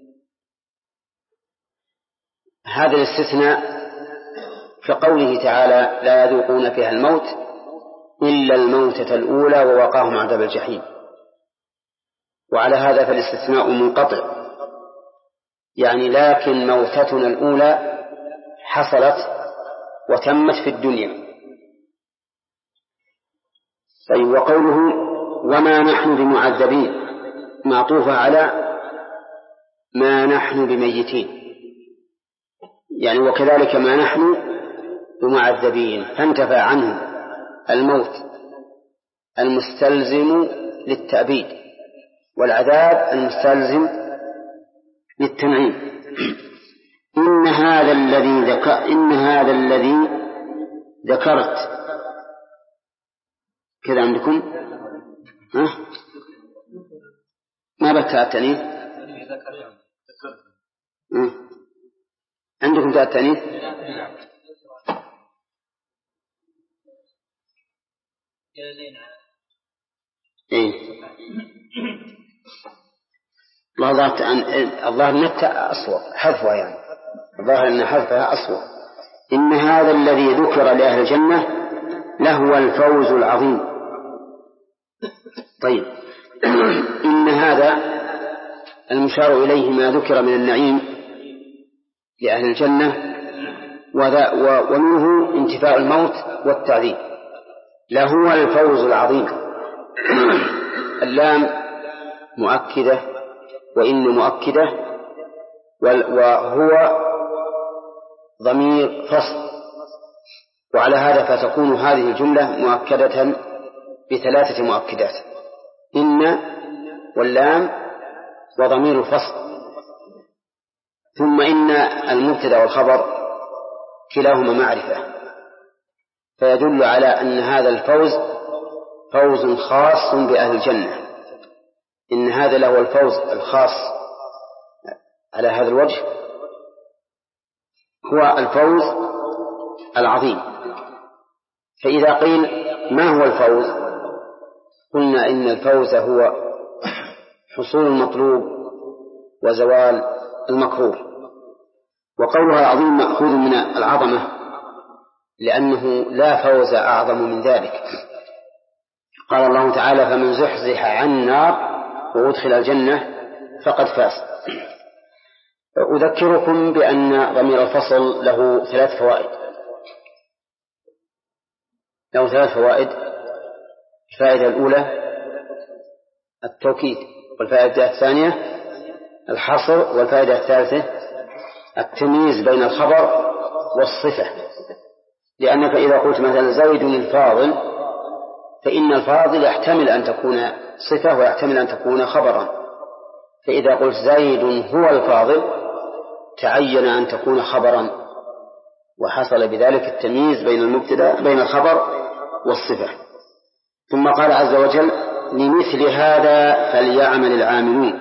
هذا الاستثناء كقوله تعالى لا يذوقون فيها الموت إلا الموتة الأولى ووقاهم عذاب الجحيم. وعلى هذا فالاستثناء منقطع، يعني لكن موتتنا الأولى حصلت وتمت في الدنيا. طيب، وقوله وما نحن بمعذبين معطوفة على ما نحن بميتين، يعني وكذلك ما نحن بمعذبين، فانتفى عنه الموت المستلزم للتأبيد والعذاب المستلزم للتنعيم. إن هذا الذي ذكرت كذا عندكم ما بتاع التأنيث عندكم تاء التأنيث الظاهر أنها أصوب حذفها، يعني الظاهر أن حذفها أصوب. إن هذا الذي ذكر لأهل الجنة لهو الفوز العظيم. طيب، إن هذا المشار إليه ما ذكر من النعيم لأهل الجنة ومنه انتفاء الموت والتعذيب، لهو الفوز العظيم. اللام مؤكدة وإن مؤكدة وهو ضمير فصل، وعلى هذا فتكون هذه الجملة مؤكدة بثلاثة مؤكدات: إن واللام وضمير الفصل، ثم إن المبتدأ والخبر كلاهما معرفة، فيدل على أن هذا الفوز فوز خاص بأهل الجنة. إن هذا له الفوز الخاص على هذا الوجه هو الفوز العظيم. فإذا قيل ما هو الفوز؟ قلنا إن الفوز هو حصول المطلوب وزوال المكروه. وقولها العظيم مأخوذ من العظمة، لأنه لا فوز أعظم من ذلك. قال الله تعالى فمن زحزح عن النار وأدخل الجنة فقد فاز. أذكركم بأن ضمير الفصل له ثلاث فوائد. الفائدة الأولى التوكيد، والفائدة الثانية الحصر، والفائدة الثالثة التمييز بين الخبر والصفة. لأنك إذا قلت مثلا زيد الفاضل فإن الفاضل يحتمل أن تكون صفة ويحتمل أن تكون خبرا، فإذا قلت زيد هو الفاضل تعين أن تكون خبرا، وحصل بذلك التمييز بين المبتدأ بين الخبر والصفة. ثم قال عز وجل لمثل هذا فليعمل العاملون.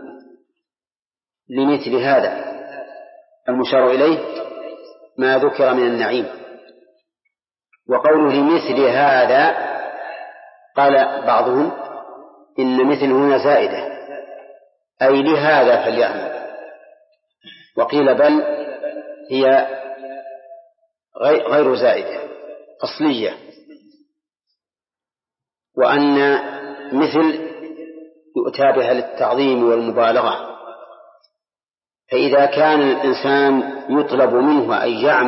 لمثل هذا المشار إليه ما ذكر من النعيم. وقوله لمثل هذا قال بعضهم إن مثل هنا زائدة أي لهذا فليعمل، وقيل بل هي غير زائدة أصلية، وأن مثل يؤتى بها للتعظيم والمبالغة، فإذا كان الإنسان يطلب منه أن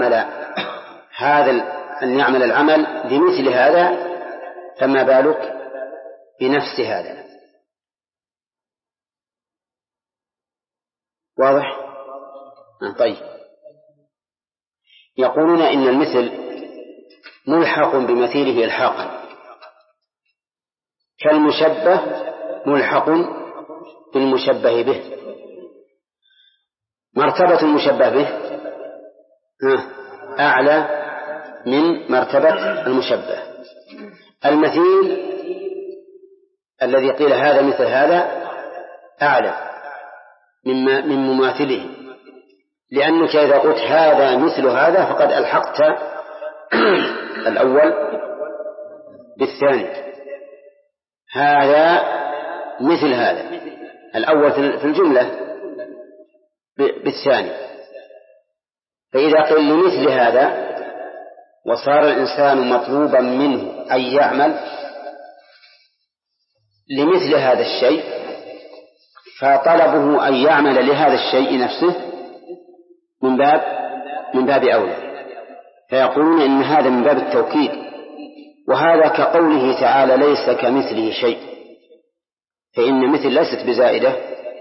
يعمل العمل بمثل هذا، فما بالك بنفس هذا؟ واضح؟ طيب، يقولون إن المثل ملحق بمثيله الحاقا، كالمشبه ملحق بالمشبه به. مرتبة المشبه به أعلى من مرتبة المشبه. المثيل الذي قيل هذا مثل هذا أعلى من مماثله، لأنك إذا قلت هذا مثل هذا فقد ألحقت الأول بالثاني. هذا مثل هذا، الأول في الجملة بالثاني. فإذا قيل لمثل هذا وصار الإنسان مطلوبا منه أن يعمل لمثل هذا الشيء، فطلبه أن يعمل لهذا الشيء نفسه من باب أولى، فيقولون إن هذا من باب التوكيد. وهذا كقوله تعالى ليس كمثله شيء، فإن مثل ليست بزائدة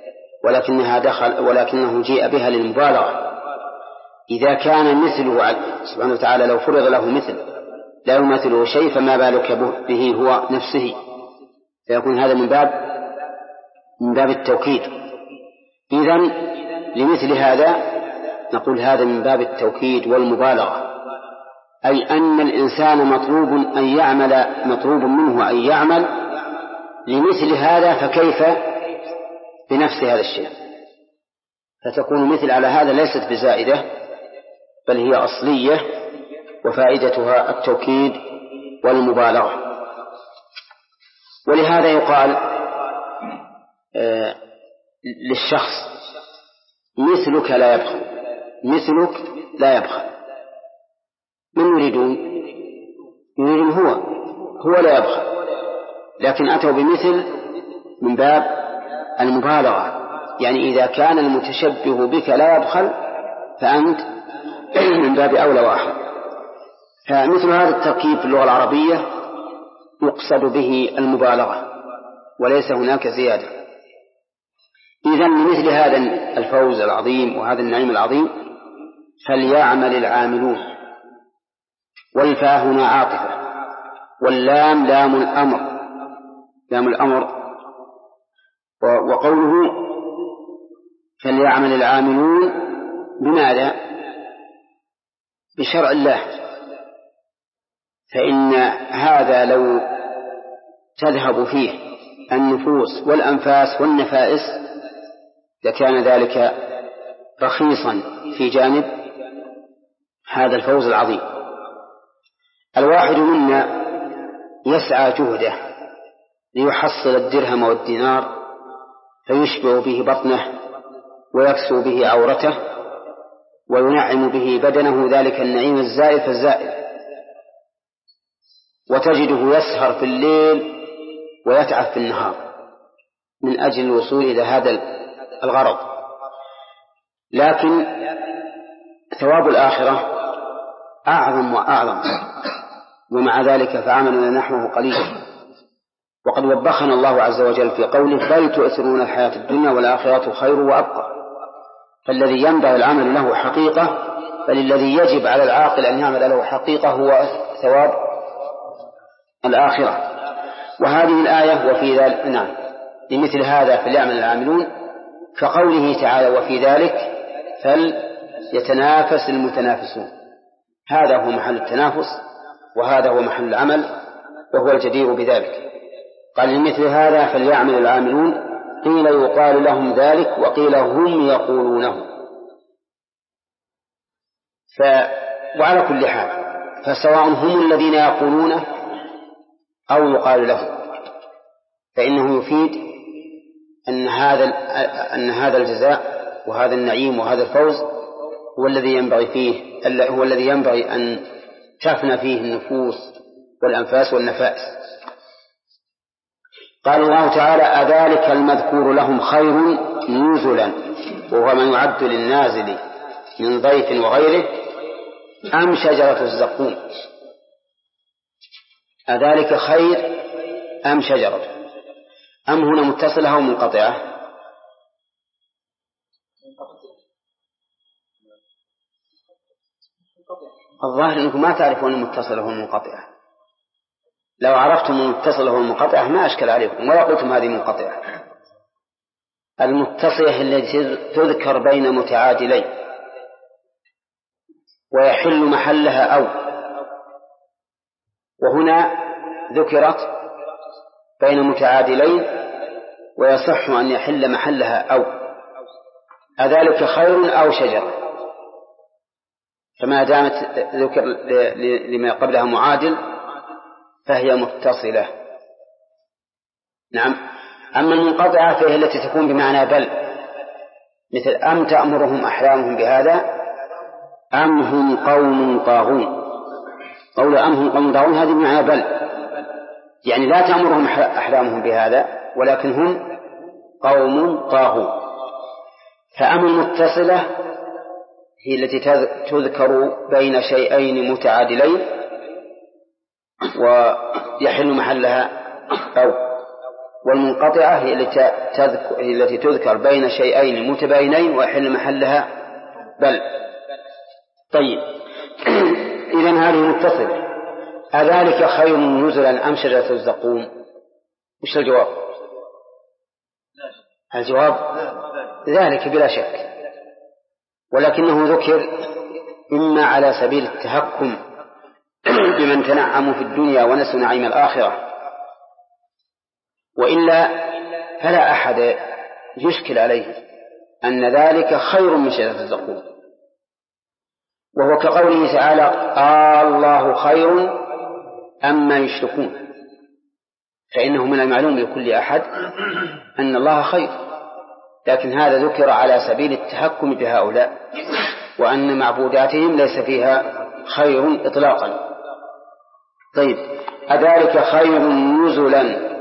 ولكنه جيء بها للمبالغة. إذا كان مثله سبحانه وتعالى لو فرض له مثل لا يماثله شيء، فما بالك به هو نفسه، فيكون هذا من باب التوكيد. إذن لمثل هذا نقول هذا من باب التوكيد والمبالغة، أي أن الإنسان مطلوب منه أن يعمل لمثل هذا، فكيف بنفس هذا الشيء؟ فتكون مثل على هذا ليست بزائدة، بل هي أصلية، وفائدتها التوكيد والمبالغة. ولهذا يقال للشخص مثلك لا يبخل، مثلك لا يبخل. من يريدون هو لا يبخل، لكن أتوا بمثل من باب المبالغة، يعني إذا كان المتشبه بك لا يبخل فأنت من باب أولى واحد. فمثل هذا التركيب في اللغة العربية يقصد به المبالغة وليس هناك زيادة. إذن لمثل هذا الفوز العظيم وهذا النعيم العظيم فليعمل العاملون. والفاء هنا عاطفة، واللام لام الأمر. وقوله فليعمل العاملون بماذا؟ بشرع الله. فإن هذا لو تذهب فيه النفوس والأنفاس والنفائس لكان ذلك رخيصا في جانب هذا الفوز العظيم. الواحد منا يسعى جهده ليحصل الدرهم والدينار فيشبع به بطنه ويكسو به عورته وينعم به بدنه، ذلك النعيم الزائف الزائف، وتجده يسهر في الليل ويتعب في النهار من أجل الوصول إلى هذا الغرض. لكن ثواب الآخرة أعظم وأعظم، ومع ذلك فعملنا نحوه قليل. وقد وبخنا الله عز وجل في قوله بل تؤثرون الحياة الدنيا والآخرة خير وأبقى. فالذي ينبغي العمل له حقيقة، بل الذي يجب على العاقل أن يعمل له حقيقة هو ثواب الآخرة. وهذه الآية وفي ذلك لمثل هذا فليعمل العاملون، كقوله تعالى وفي ذلك فليتنافس المتنافسون. هذا هو محل التنافس وهذا هو محل العمل وهو الجدير بذلك. قال لمثل هذا فليعمل العاملون، قيل يقال لهم ذلك وقيل هم يقولونه. وعلى كل حال فسواء هم الذين يقولونه أو يقال لهم، فإنه يفيد أن هذا الجزاء وهذا النعيم وهذا الفوز هو الذي ينبغي أن تفنى فيه النفوس والأنفاس والنفائس. قال الله تعالى: أذلك المذكور لهم خير نزلا وهو ما يعد للنازل من ضيف وغيره أم شجرة الزقوم؟ أذلك خير أم شجرة؟ أم هنا متصلة أو منقطعة؟ الظاهر أنكم ما تعرفون المتصلة والمنقطعة. لو عرفتم المتصلة والمنقطعة ما أشكل عليكم ولا قلتم هذه منقطعة. المتصلة التي تذكر بين متعادلين ويحل محلها أو، وهنا ذكرت بين متعادلين ويصح أن يحل محلها أو. أذلك خير أو شجرة؟ فما دامت ذكر لما قبلها معادل فهي متصلة. نعم. أما المنقطعة فهي التي تكون بمعنى بل، مثل أم تأمرهم أحلامهم بهذا أم هم قوم طاغون. قول أم هم قوم طاغون هذه بمعنى بل، يعني لا تأمرهم أحلامهم بهذا ولكن هم قوم طاغون. فأم المتصلة هي التي تذكر بين شيئين متعادلين ويحل محلها أو، والمنقطعة هي التي تذكر بين شيئين متباينين ويحل محلها بل. طيب، إذن هذه متصلة. أذلك خير نزلا أم شجرة الزقوم؟ وش الجواب؟ الجواب ذلك بلا شك، ولكنه ذكر إما على سبيل التهكم بمن تنعموا في الدنيا ونسوا نعيم الآخرة، وإلا فلا أحد يشكل عليه أن ذلك خير من شجرة الزقوم. وهو كقوله تعالى: الله خير أما يشركون، فإنه من المعلوم لكل أحد أن الله خير، لكن هذا ذكر على سبيل التحكم بهؤلاء وأن معبوداتهم ليس فيها خير إطلاقا. طيب، أذلك خير نزلا؟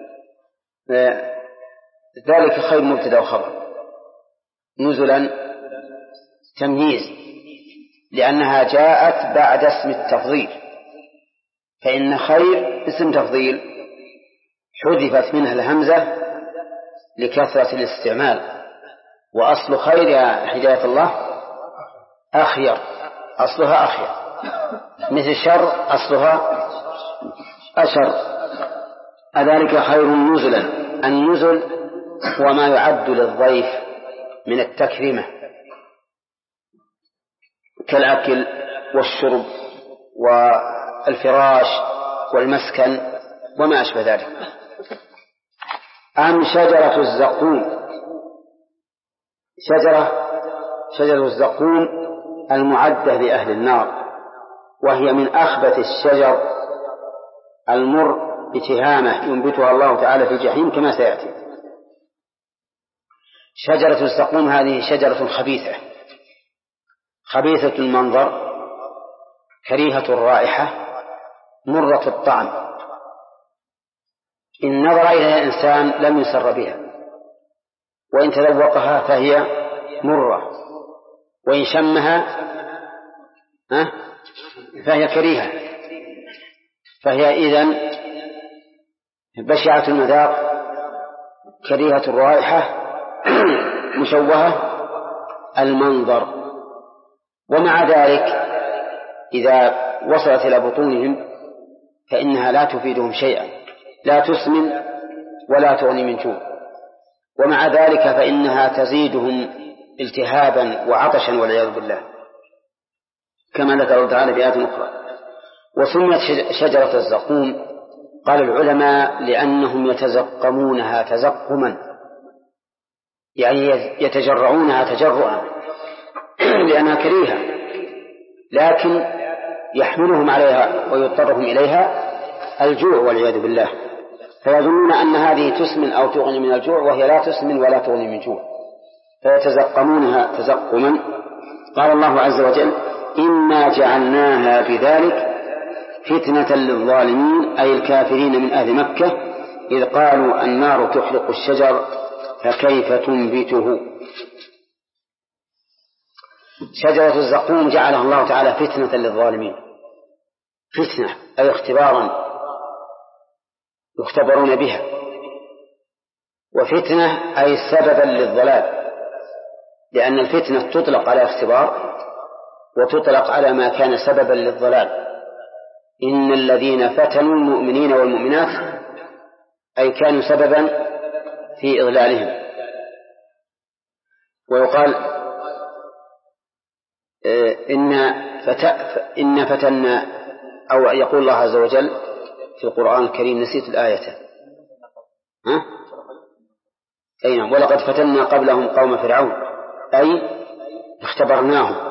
ذلك خير مبتدأ وخبر، نزلا تمييز لأنها جاءت بعد اسم التفضيل، فإن خير اسم تفضيل حذفت منها الهمزة لكثرة الاستعمال، وأصل خير يا هداية الله أخير، أصلها أخير، مثل شر أصلها أشر. أذلك خير نزلا. النزل هو ما يعد للضيف من التكريمة كالأكل والشرب والفراش والمسكن وما أشبه ذلك. أم شجرة الزقوم؟ شجرة الزقوم المعدة لأهل النار، وهي من أخبث الشجر المر بتهامة ينبتها الله تعالى في الجحيم كما سيأتي. شجرة الزقوم هذه شجرة خبيثة المنظر، كريهة الرائحة، مرة الطعم. إن نظر إليها الإنسان لم يسر بها، وإن تذوقها فهي مرة، وإن شمها فهي كريهة، فهي إذن بشعة المذاق، كريهة الرائحة، مشوهة المنظر. ومع ذلك إذا وصلت إلى بطونهم فإنها لا تفيدهم شيئا، لا تسمن ولا تغني من جوع، ومع ذلك فإنها تزيدهم التهابا وعطشا والعياذ بالله كما ذكر تعالى في آيات أخرى. وسميت شجرة الزقوم قال العلماء لأنهم يتزقمونها تزقما، يعني يتجرعونها تجرعا لأنها كريهة، لكن يحملهم عليها ويضطرهم إليها الجوع والعياذ بالله، فيظنون أن هذه تسمن أو تغني من الجوع وهي لا تسمن ولا تغني من جوع، فيتزقمونها تزقما. قال الله عز وجل: إنا جعلناها بذلك فتنة للظالمين، أي الكافرين من أهل مكة، إذ قالوا النار تحرق الشجر فكيف تنبته. شجرة الزقوم جعلها الله تعالى فتنة للظالمين، فتنة أي اختبارا يختبرون بها، وفتنة أي سببا للضلال، لأن الفتنة تطلق على اختبار وتطلق على ما كان سببا للضلال. إن الذين فتنوا المؤمنين والمؤمنات أي كانوا سببا في إضلالهم. ويقال إن فتنا، أو يقول الله عز وجل في القرآن الكريم، نسيت الآية، أي نعم، ولقد فتنا قبلهم قوم فرعون، أي اختبرناهم،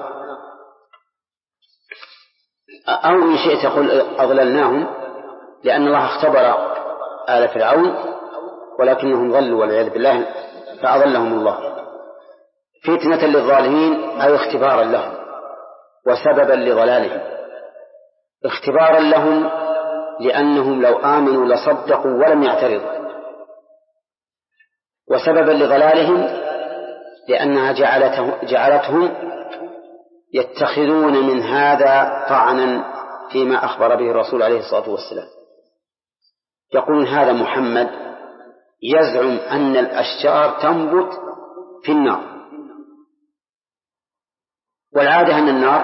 أو إن شئت تقول أضللناهم، لأن الله اختبر آل فرعون ولكنهم ضلوا والعياذ بالله فأضلهم الله. فتنة للظالمين أي اختبارا لهم وسببا لضلالهم. اختبارا لهم لأنهم لو آمنوا لصدقوا ولم يعترضوا، وسببا لضلالهم لأنها جعلتهم يتخذون من هذا طعنا فيما أخبر به الرسول عليه الصلاة والسلام. يقولون هذا محمد يزعم أن الأشجار تنبت في النار، والعادة أن النار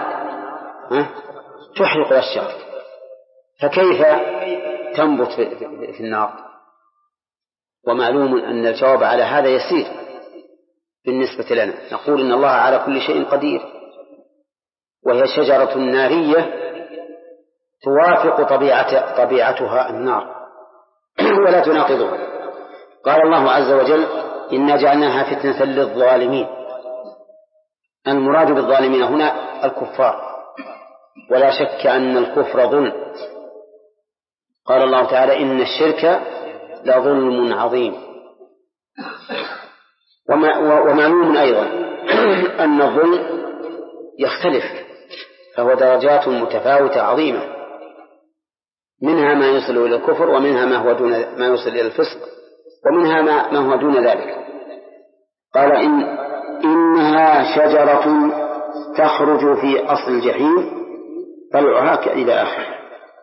تحرق الأشجار، فكيف تنبت في النار؟ ومعلوم أن الجواب على هذا يسير بالنسبة لنا، نقول إن الله على كل شيء قدير، وهي شجرة نارية توافق طبيعتها النار ولا تناقضها. قال الله عز وجل إنا جعلناها فتنة للظالمين. المراد بالظالمين هنا الكفار، ولا شك أن الكفر ظلم. قال الله تعالى إن الشرك لظلم عظيم. ومعلوم أيضا أن الظلم يختلف، فهو درجات متفاوتة عظيمة، منها ما يصل إلى الكفر، ومنها ما يصل إلى الفسق، ومنها ما هو دون ذلك. قال إنها شجرة تخرج في أصل الجحيم طلعها إلى آخره.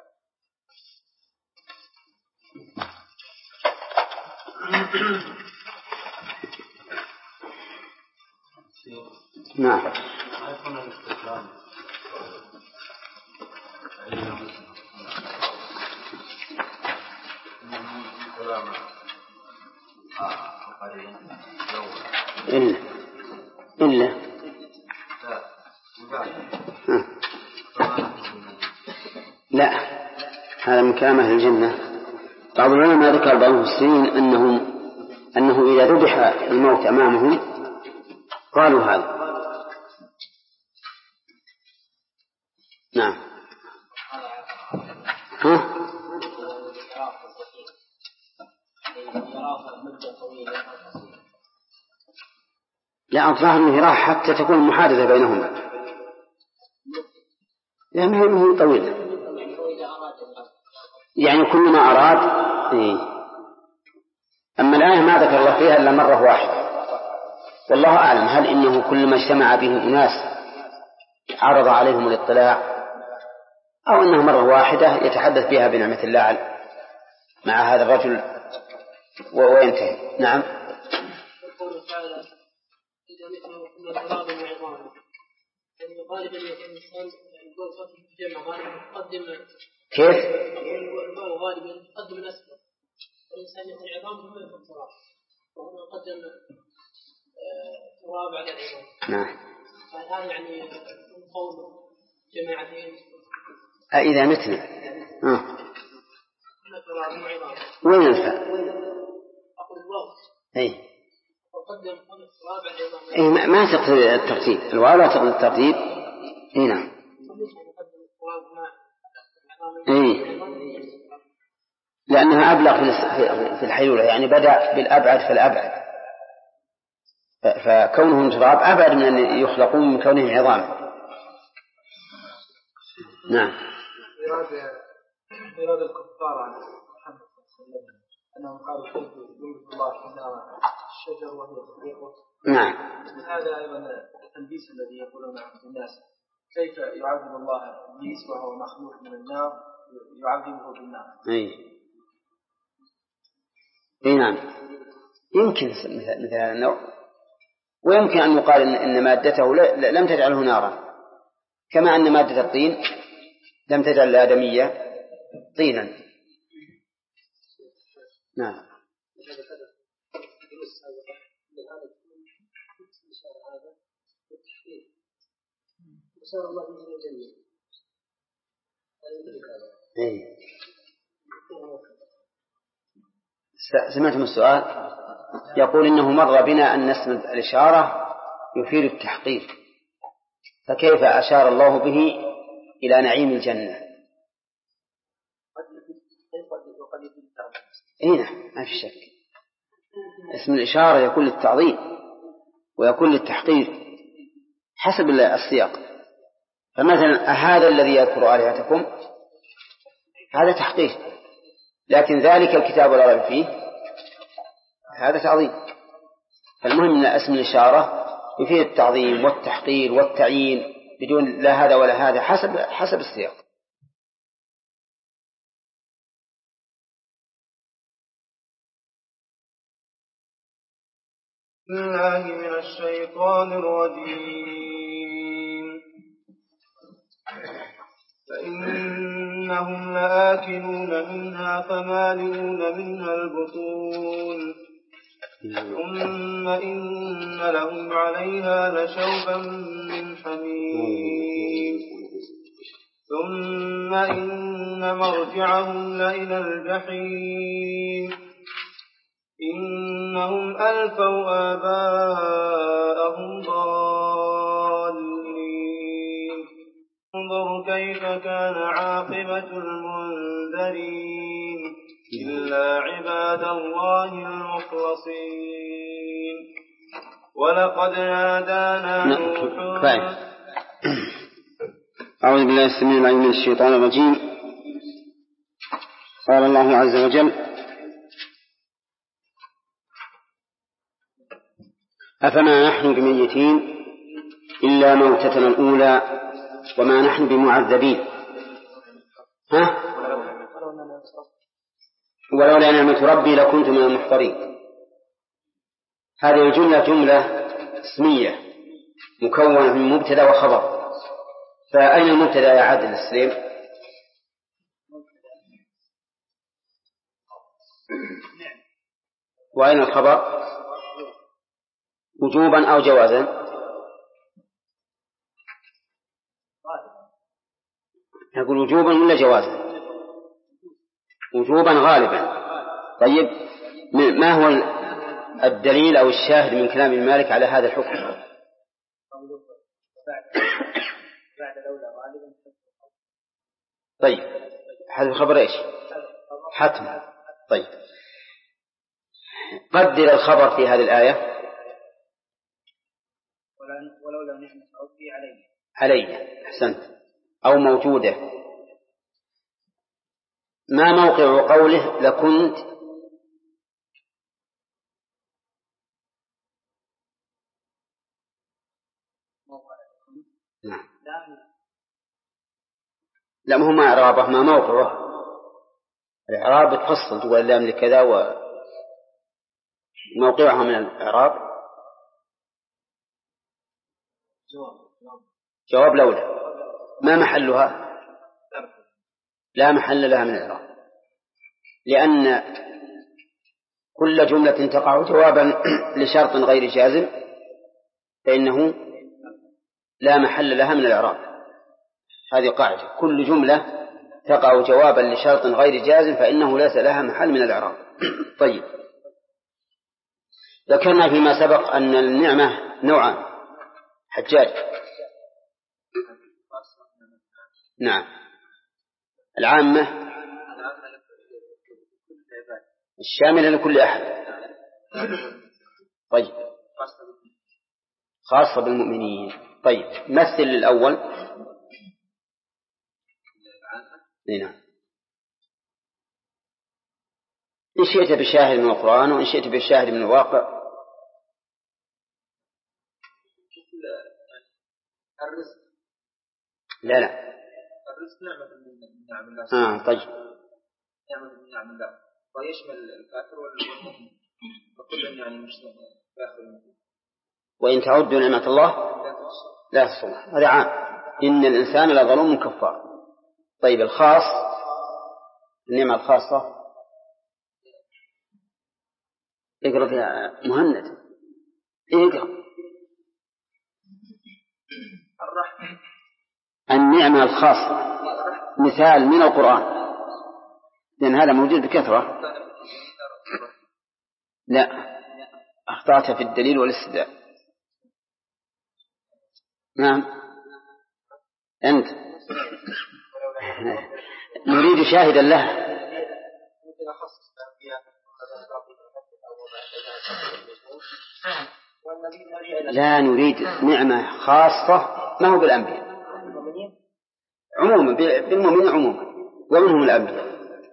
نعم. إلا لا، هذا من كلام أهل الجنة. بعض العلماء ذكر بعض المفسرين أنه إذا ذبح الموت أمامهم قالوا هذا. نعم. لا، أطراح المهراح حتى تكون محادثة بينهما، لأن هي طويلة، يعني كل ما أراد. أما الآية ما ذكر الله فيها إلا مرة واحدة، والله أعلم هل إنه كل ما اجتمع به أناس عرض عليهم الاطلاع، أو أنه مرة واحدة يتحدث بها بنعمة الله مع هذا الرجل وينتهي. نعم. كيف؟ غالبا يقدم الأسفل، والإنسان يأخذ العظام ثم يأخذ التراب، وهو يقدم التراب على العظام. نعم. فهذا يعني قول جماعتين. إذا متنا وين الفاء؟ أقول الواو. أي. وقدم التراب على العظام. أي ما تقصد الترتيب، الواو لا تقصد الترتيب. إيه نعم. إيه. لأنها أبلغ في الحيولة، يعني بدأ بالأبعد فالأبعد، فكونهم تراب أبعد من أن يخلقون من كونهم عظام. نعم. إرادة الكفار عن محمد صلى الله عليه وسلم أنهم قالوا كيف ينبت الله حجارة الشجر وهي تحرقه. نعم. هذا أيضا التلبيس الذي يقولون الناس كيف يعذب الله إبليس وهو مخلوق من النار يعذبه بالنار. أي نعم، يمكن مثل هذا النوع، ويمكن أن يقال إن مادته لم تجعله نارا، كما أن مادة الطين لم تجعل الآدمية طينا. نعم. سمعتم السؤال؟ يقول إنه مر بنا أن اسم الإشارة يفيد التحقير، فكيف أشار الله به إلى نعيم الجنة؟ نعم، ما في شك. اسم الإشارة يكون للتعظيم ويكون للتحقير حسب السياق. فمثلا هذا الذي يذكر آلهتكم هذا تحقير، لكن ذلك الكتاب لا ريب فيه هذا تعظيم. فالمهم أن اسم الإشارة يفيد التعظيم والتحقير والتعيين بدون لا هذا ولا هذا حسب السياق. الله من الشيطان الرجيم. فإنهم لآكلون منها فمالئون منها البطون ثم إن لهم عليها لشوبا من حميم ثم إن مرجعهم لإلى الجحيم إنهم ألفوا آباءهم ضالين انظر كيف كان عاقبة المنذرين إلا عباد الله المخلصين ولقد نادانا نوح. أعوذ بالله السميع العليم من الشيطان الرجيم. قال الله عز وجل: أفما نحن بميتين إلا موتتنا الأولى وما نحن بمعذبين ولولا نعمة ربي لكنت من المحضرين. هذه الجملة جملة اسمية مكونة من مبتدأ وخبر، فأين المبتدأ يا عادل السليم؟ وأين الخبر؟ وجوبا أو جوازا؟ نقول وجوبا ولا جوازا؟ وجوبا غالبا. طيب ما هو الدليل أو الشاهد من كلام المالك على هذا الحكم؟ طيب هذا الخبر إيش؟ حتم. طيب قدر الخبر في هذه الآية. ولولا نعمة ربي علي. أحسنت. أو موجودة. ما موقع قوله لكنت؟ لا ما هو ما إعرابه، ما موقعه. الإعراب تفصل تقول اللام لكذا وموقعها من الإعراب. جواب لولا. ما محلها؟ لا محل لها من الإعراب، لأن كل جملة تقع جوابا لشرط غير جازم فإنه لا محل لها من الإعراب. هذه قاعدة، كل جملة تقع جوابا لشرط غير جازم فإنه ليس لها محل من الإعراب. طيب ذكرنا فيما سبق أن النعمة نوعان. حجاج. نعم. العامة الشاملة لكل أحد. طيب خاصة بالمؤمنين. طيب مثل للأول. نعم إن شئت بشاهد من القرآن وإن شئت بشاهد من الواقع. الرزق لا الرزق نعمة من نعم الله. طيب. نعمة من نعم الله ويشمل الكافر والمؤمن وكل يعني مش كافر. وإن تعدوا نعمة الله لا تحصوها. هذا عام. إن الإنسان لظلوم كفار. طيب الخاص، النعمة الخاصة اقرأ يا مهند. اقرأ. الرحمة. النعمة الخاصة مثال من القرآن، لأن هذا موجود بكثرة. لا، أخطأت في الدليل والاستدلال. نعم أنت نريد شاهدا له. لا نريد نعمة خاصة ما هو بالأنبياء عموما، بالمؤمنين عموما ومنهم الأنبياء.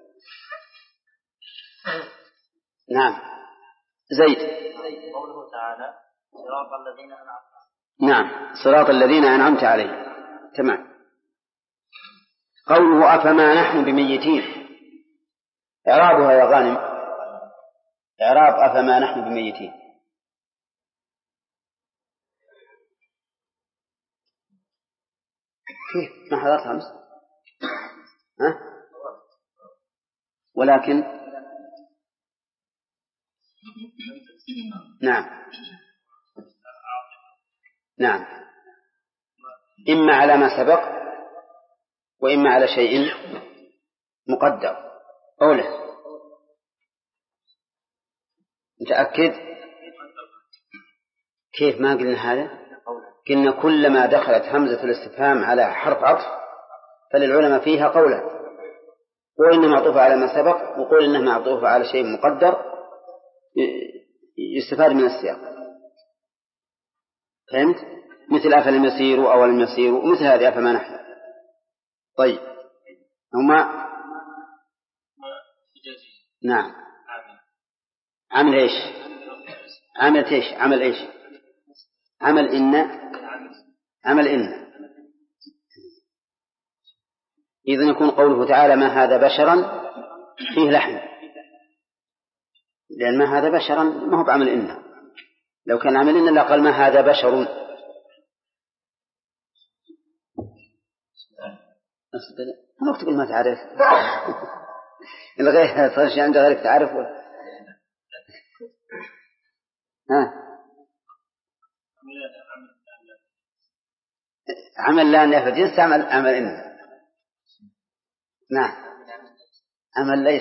نعم زيد. قوله تعالى صراط الذين أنعمت. نعم صراط الذين أنعمت عليهم. تمام. قوله أفما نحن بميتين، إعرابها يا غانم، إعراب أفما نحن بميتين. كيف ما حضرت أمس؟ ولكن نعم إما على ما سبق وإما على شيء مقدر. أوله متأكد؟ كيف ما قلنا هذا؟ قلنا كلما دخلت همزة الاستفهام على حرف عطف فللعلماء فيها قولا، وإنه معطوف على ما سبق وقول إنه معطوف على شيء مقدر يستفاد من السياق. فهمت؟ مثل أفلم يسيروا أو لم يسيروا ومثل هذه أفما نحن. طيب هما نعم عمل إيش؟ عمل إيش؟ عمل إيش؟ عمل إن. إذن يكون قوله تعالى ما هذا بشرا فيه لحن، لأن ما هذا بشرا ما هو بعمل إن. لو كان عمل إن لقال ما هذا بشر. ما تقول ما تعرف الغير صار عند غيرك تعرف عمل لا نفع جنس عمل إن. نعم عمل ليس.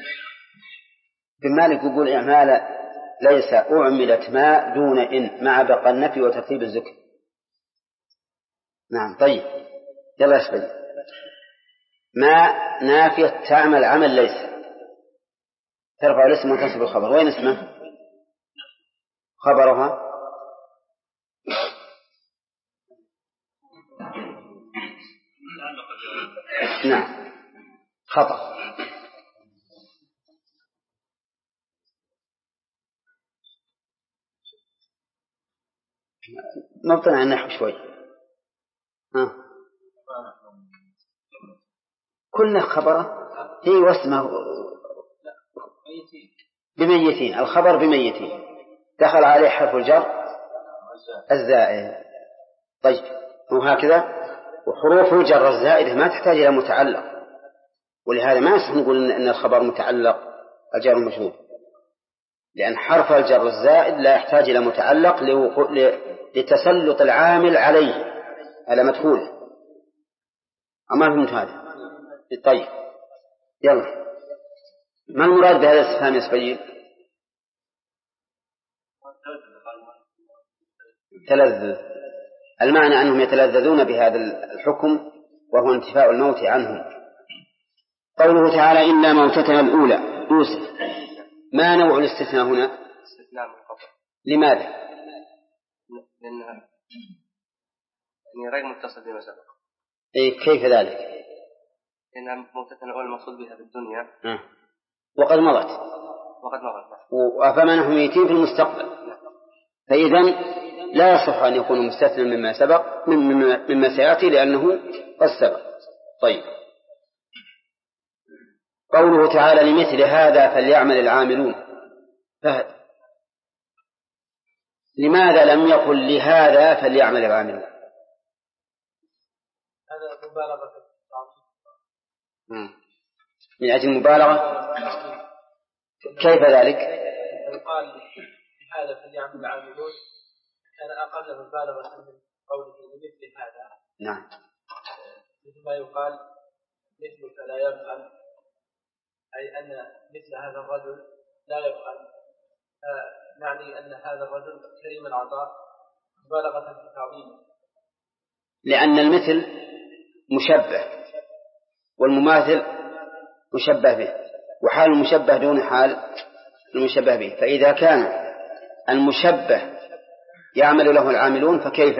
بمالك يقول إعمال ليس أعملت ما دون إن مع بقى النفي وترتيب الذكر. نعم طيب يلا اسبق. ما نافية تعمل عمل ليس، ترفع الاسم وتنصب الخبر. وين اسمه؟ خبرها نعم خطأ. نبطن عن النحو شوي. كل خبره هي واسمه بميتين. الخبر بميتين دخل عليه حرف الجر الزائد. طيب وهكذا وحروف الجر الزائدة ما تحتاج إلى متعلق، ولهذا ما يصح نقول إن الخبر متعلق الجار المجرور، لأن حرف الجر الزائد لا يحتاج إلى متعلق لتسلط العامل عليه على مدخوله. أما فهمت هذا؟ طيب يلا ما المراد بهذا الاستفهام يا سبيل؟ تلذذ. المعنى أنهم يتلذذون بهذا الحكم وهو انتفاء الموت عنهم. قوله تعالى إلا موتتنا الأولى. يوسف ما نوع الاستثناء هنا؟ استثناء من قبل. لماذا؟ لأنها يعني غير متصل بما سبق. كيف ذلك؟ لأن موتتنا الأولى المقصود بها بالدنيا وقد مضت فما نحن ميتين في المستقبل، فإذن لا يصح أن يكون مستثنى مما سبق مما سيأتي لأنه قد سبق. طيب، قوله تعالى لمثل هذا فليعمل العاملون، فهد لماذا لم يقل لهذا فليعمل العاملون؟ هذا مبالغة من أجل المبالغة. كيف ذلك؟ قال لهذا فليعمل العاملون كان أقل مبالغة من قوله لمثل هذا. نعم، مثل ما يقال مثلك لا يبخل، أي أن مثل هذا الرجل لا يبخل، يعني أن هذا الرجل كريم العطاء مبالغة في تعظيمه، لأن المثل مشبه والمماثل مشبه به، وحال المشبه دون حال المشبه به، فإذا كان المشبه يعمل له العاملون فكيف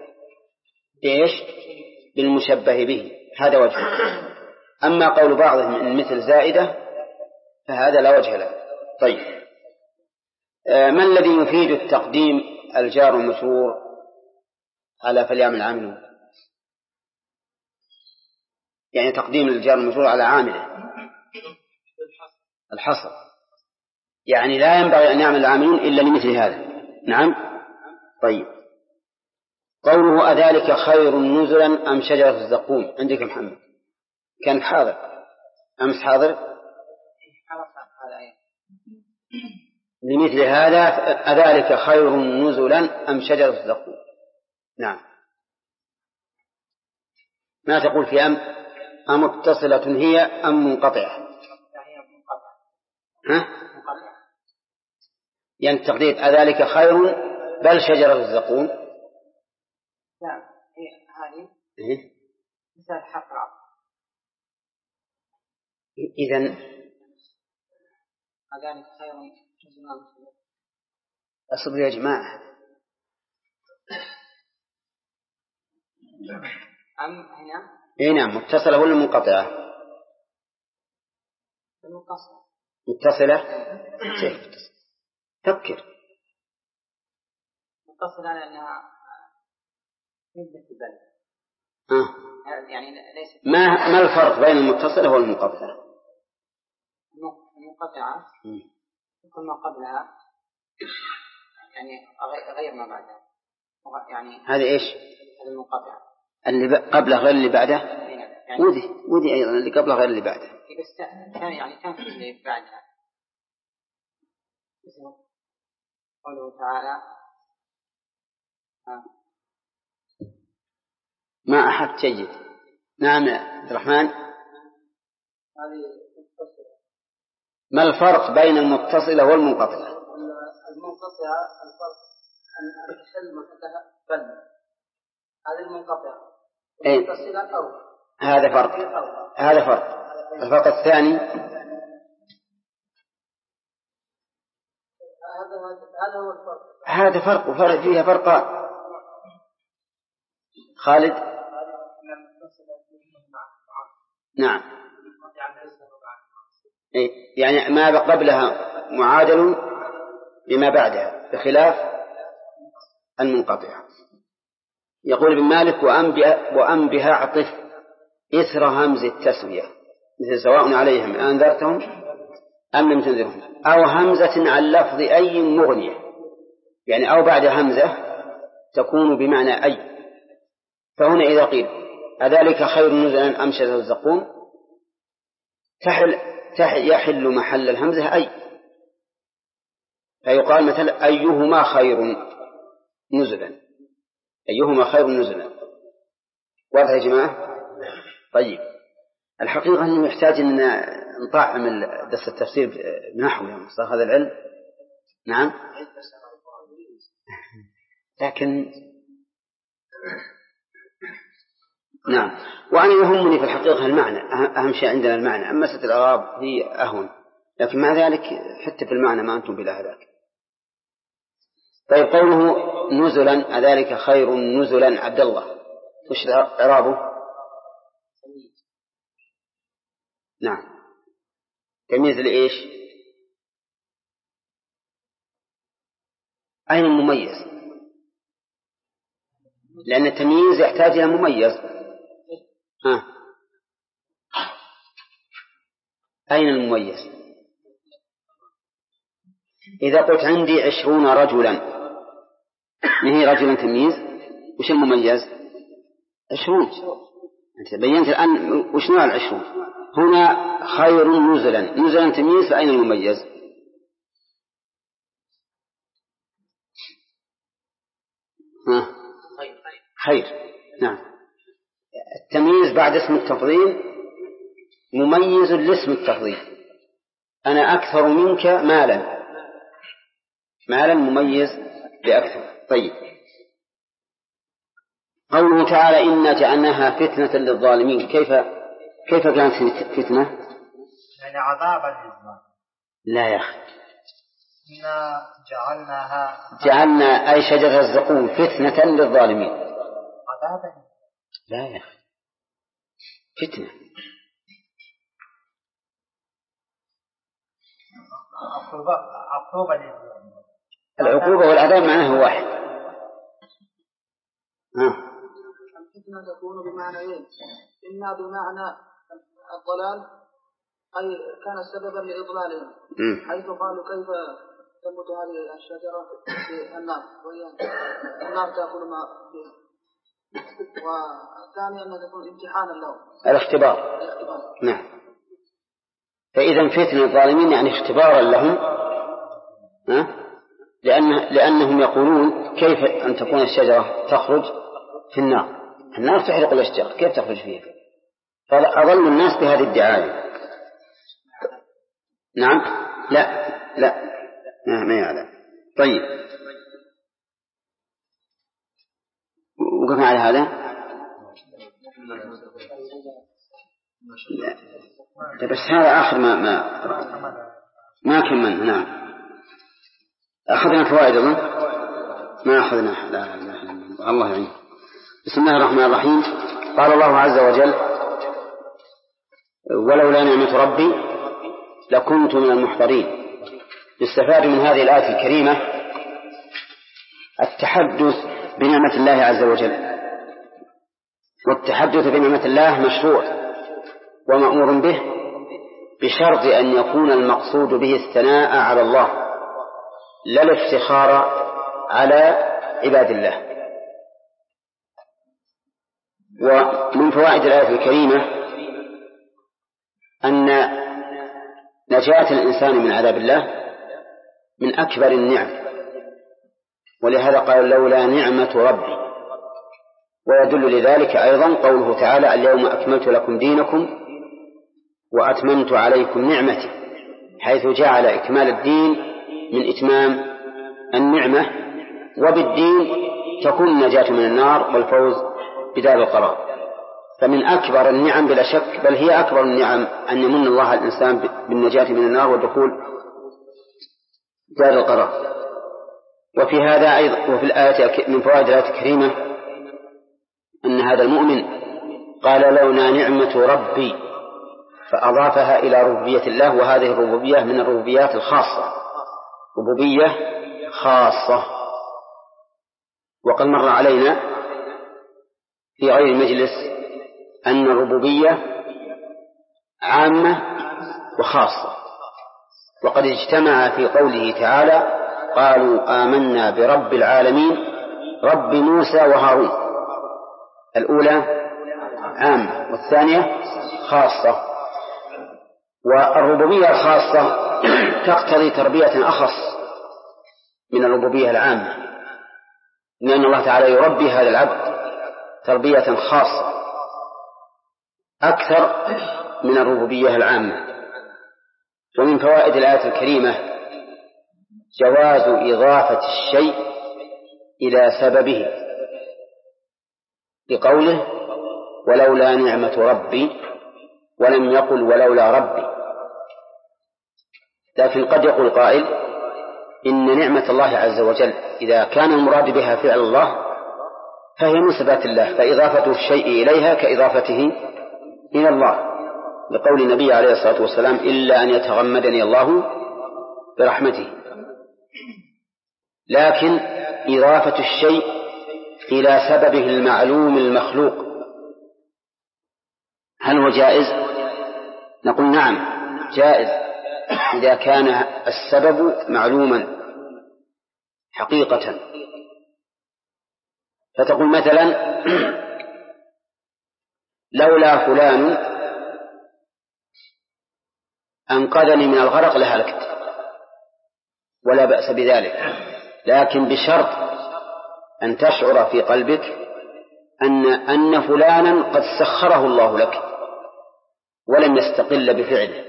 بالمشبه به؟ هذا وجه. أما قول بعضهم إن مثل زائدة فهذا لا وجه له. طيب، ما الذي يفيد التقديم الجار والمجرور على فليعمل العاملون؟ يعني تقديم الجار والمجرور على عامله الحصر، يعني لا ينبغي أن يعمل العاملون إلا لمثل هذا. نعم. طيب، قوله أذلك خير نزلا أم شجرة الزقوم؟ عندك محمد كان حاضر أمس حاضر. لمثل هذا أذلك خير نزلا أم شجرة الزقوم؟ نعم. ما تقول في أم متصلة هي أم منقطعة؟ ها؟ يعني التقدير أذلك خير بل شجرة الزقوم. نعم، هذه مثال حقرة. إذن أذلك خير أصبر يا جماعة. أم هنا نعم، متصلة ولا منقطعة؟ متصلة. فكر. متصلة لأنها مثل بل. يعني ليست. ما الفرق بين المتصلة والمنقطعة؟ المنقطعة يكون ما قبلها يعني غير ما بعدها، يعني هذا إيش؟ هذا المنقطعة اللي قبله غير اللي بعده. يعني ودي أيضا اللي قبله غير اللي بعده. بس يعني كان في اللي بعدها. قوله تعالى ما أحد جيد. نعم يا عبد الرحمن. ما الفرق بين المتصلة والمنقطعة؟ المنقطعة الفرق أن تحل محلها بل، هذه المنقطعة. المتصلة أو هذا فرق. الفرق الثاني هذا هو الفرق. هذا فرق وفرق فيها فرقان. خالد. نعم. يعني ما قبلها معادل لما بعدها بخلاف المنقطع. يقول ابن مالك وأم بها عطف إثر همز التسوية، مثل سواء عليهم أنذرتهم أم لم تنذرهم، أو همزة عن لفظ أي مغنية، يعني أو بعد همزة تكون بمعنى أي. فهنا إذا قيل أذلك خير نزلا أم شجرة الزقوم يحل محل الهمزة أي، فيقال مثلا أيهما خير نزلا، أيهما خير نزلا. واضح يا جماعة؟ طيب، الحقيقة أنه يحتاج أن نطعم درس التفسير بنحو يا مصطفى هذا العلم. نعم، لكن نعم. وأنا يهمني في الحقيقة المعنى، أهم شيء عندنا المعنى. أما مسألة الأعراب هي أهون، لكن مع ذلك حتى في المعنى ما أنتم بلا هذاك. طيب، قوله نزلا أذلك خير نزلا، عبد الله وش إعرابه؟ نعم، تمييز لإيش؟ أين المميز؟ لأن التمييز يحتاج إلى مميز. أين المميز؟ إذا قلت عندي 20 رجلا، ما هي رجلا تمييز؟ وش المميز؟ 20. أنت بينت الآن وش نوع 20. هنا خير نزلا تمييز، فأين المميز؟ خير. نعم. التمييز بعد اسم التفضيل مميز لاسم التفضيل. أنا أكثر منك مالا مميز لأكثر. طيب، قوله تعالى إنا جعلناها فتنة للظالمين، كيف كانت فتنة؟ يعني عذابا للظالمين. لا يا أخي، إنا جعلنا أي شجرة الزقوم فتنة للظالمين. عذابا. لا يا أخي، فتنة. عقوبة للظالمين. العقوبة والعذاب معناه واحد. الفتنة تكون بمعنيين، إما بمعنى الضلال أي كان سببا لإضلالهم، حيث قالوا كيف تنبت هذه الشجرة في النار وهي النار تأكل ما فيها. والثاني أنها تكون امتحانا لهم، الاختبار. نعم. فإذا فتنة الظالمين يعني اختبارا لهم، لأنهم يقولون كيف أن تكون الشجرة تخرج في النار تحرق الأشجار، كيف تخرج فيها؟ فأضل الناس بهذه الدعاية. نعم. لا ما يعلم. طيب، وقفنا على هذا. بس هذا آخر ما كملنا. نعم. أخذنا فوائد ما أخذنا. لا الله يعين. بسم الله الرحمن الرحيم. قال الله عز وجل ولولا نعمة ربي لكنت من المحضرين. يستفاد من هذه الآية الكريمة التحدث بنعمة الله عز وجل، والتحدث بنعمة الله مشروع ومأمور به بشرط أن يكون المقصود به الثناء على الله لا الافتخار على عباد الله. ومن فوائد الآية الكريمة أن نجاة الإنسان من عذاب الله من أكبر النعم، ولهذا قال لولا نعمة ربي. ويدل لذلك أيضا قوله تعالى اليوم أكملت لكم دينكم وأتممت عليكم نعمتي، حيث جعل إكمال الدين من إتمام النعمة، وبالدين تكون النجاة من النار والفوز بدار القرار. فمن أكبر النعم بلا شك، بل هي أكبر النعم أن يمن الله الإنسان بالنجاة من النار ودخول دار القرار. وفي هذا أيضا وفي الآية من فوائد الآية الكريمة أن هذا المؤمن قال لولا نعمة ربي، فأضافها إلى ربوبية الله، وهذه الربوبية من الربوبيات الخاصة، ربوبية خاصة. وقد مر علينا في غير المجلس أن الربوبية عامة وخاصة، وقد اجتمع في قوله تعالى قالوا آمنا برب العالمين رب موسى وهارون. الأولى عامة والثانية خاصة. والربوبية الخاصة تقتضي تربية أخص من الربوبية العامة، لأن الله تعالى يربي هذا العبد تربية خاصة أكثر من الربوبية العامة. ومن فوائد الآية الكريمة جواز إضافة الشيء إلى سببه، لقوله ولولا نعمة ربي، ولم يقل ولولا ربي. لكن قد يقول قائل إن نعمة الله عز وجل إذا كان المراد بها فعل الله فهي من صفات الله، فإضافة الشيء إليها كإضافته إلى الله، لقول النبي عليه الصلاة والسلام إلا أن يتغمدني الله برحمته. لكن إضافة الشيء إلى سببه المعلوم المخلوق هل هو جائز؟ نقول نعم جائز إذا كان السبب معلوما حقيقة. فتقول مثلا لولا فلان أنقذني من الغرق لهلكت، ولا بأس بذلك، لكن بشرط أن تشعر في قلبك أن فلانا قد سخره الله لك ولم يستقل بفعله.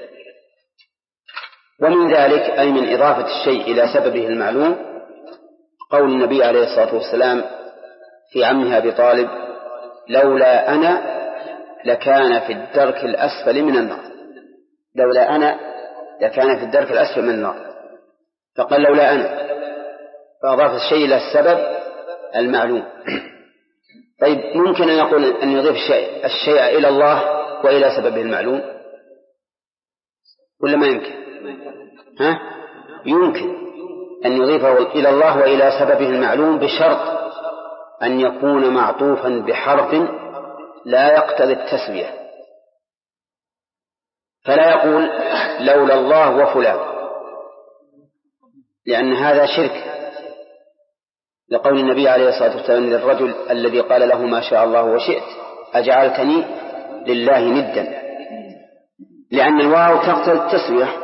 ومن ذلك أي من إضافة الشيء إلى سببه المعلوم قول النبي عليه الصلاة والسلام في عمه أبي طالب لولا أنا لكان في الدرك الأسفل من النار، لولا أنا لكان في الدرك الأسفل من النار، فقال لولا أنا، فأضاف الشيء إلى السبب المعلوم. طيب ممكن أن يقول أن يضيف الشيء إلى الله وإلى سببه المعلوم ولا ما يمكن؟ يمكن أن يضيفه إلى الله وإلى سببه المعلوم بشرط أن يكون معطوفا بحرف لا يقتضي التسوية، فلا يقول لولا الله وفلان، لأن هذا شرك، لقول النبي عليه الصلاة والسلام للرجل الذي قال له ما شاء الله وشئت أجعلتني لله ندا، لأن الواو تقتضي التسوية،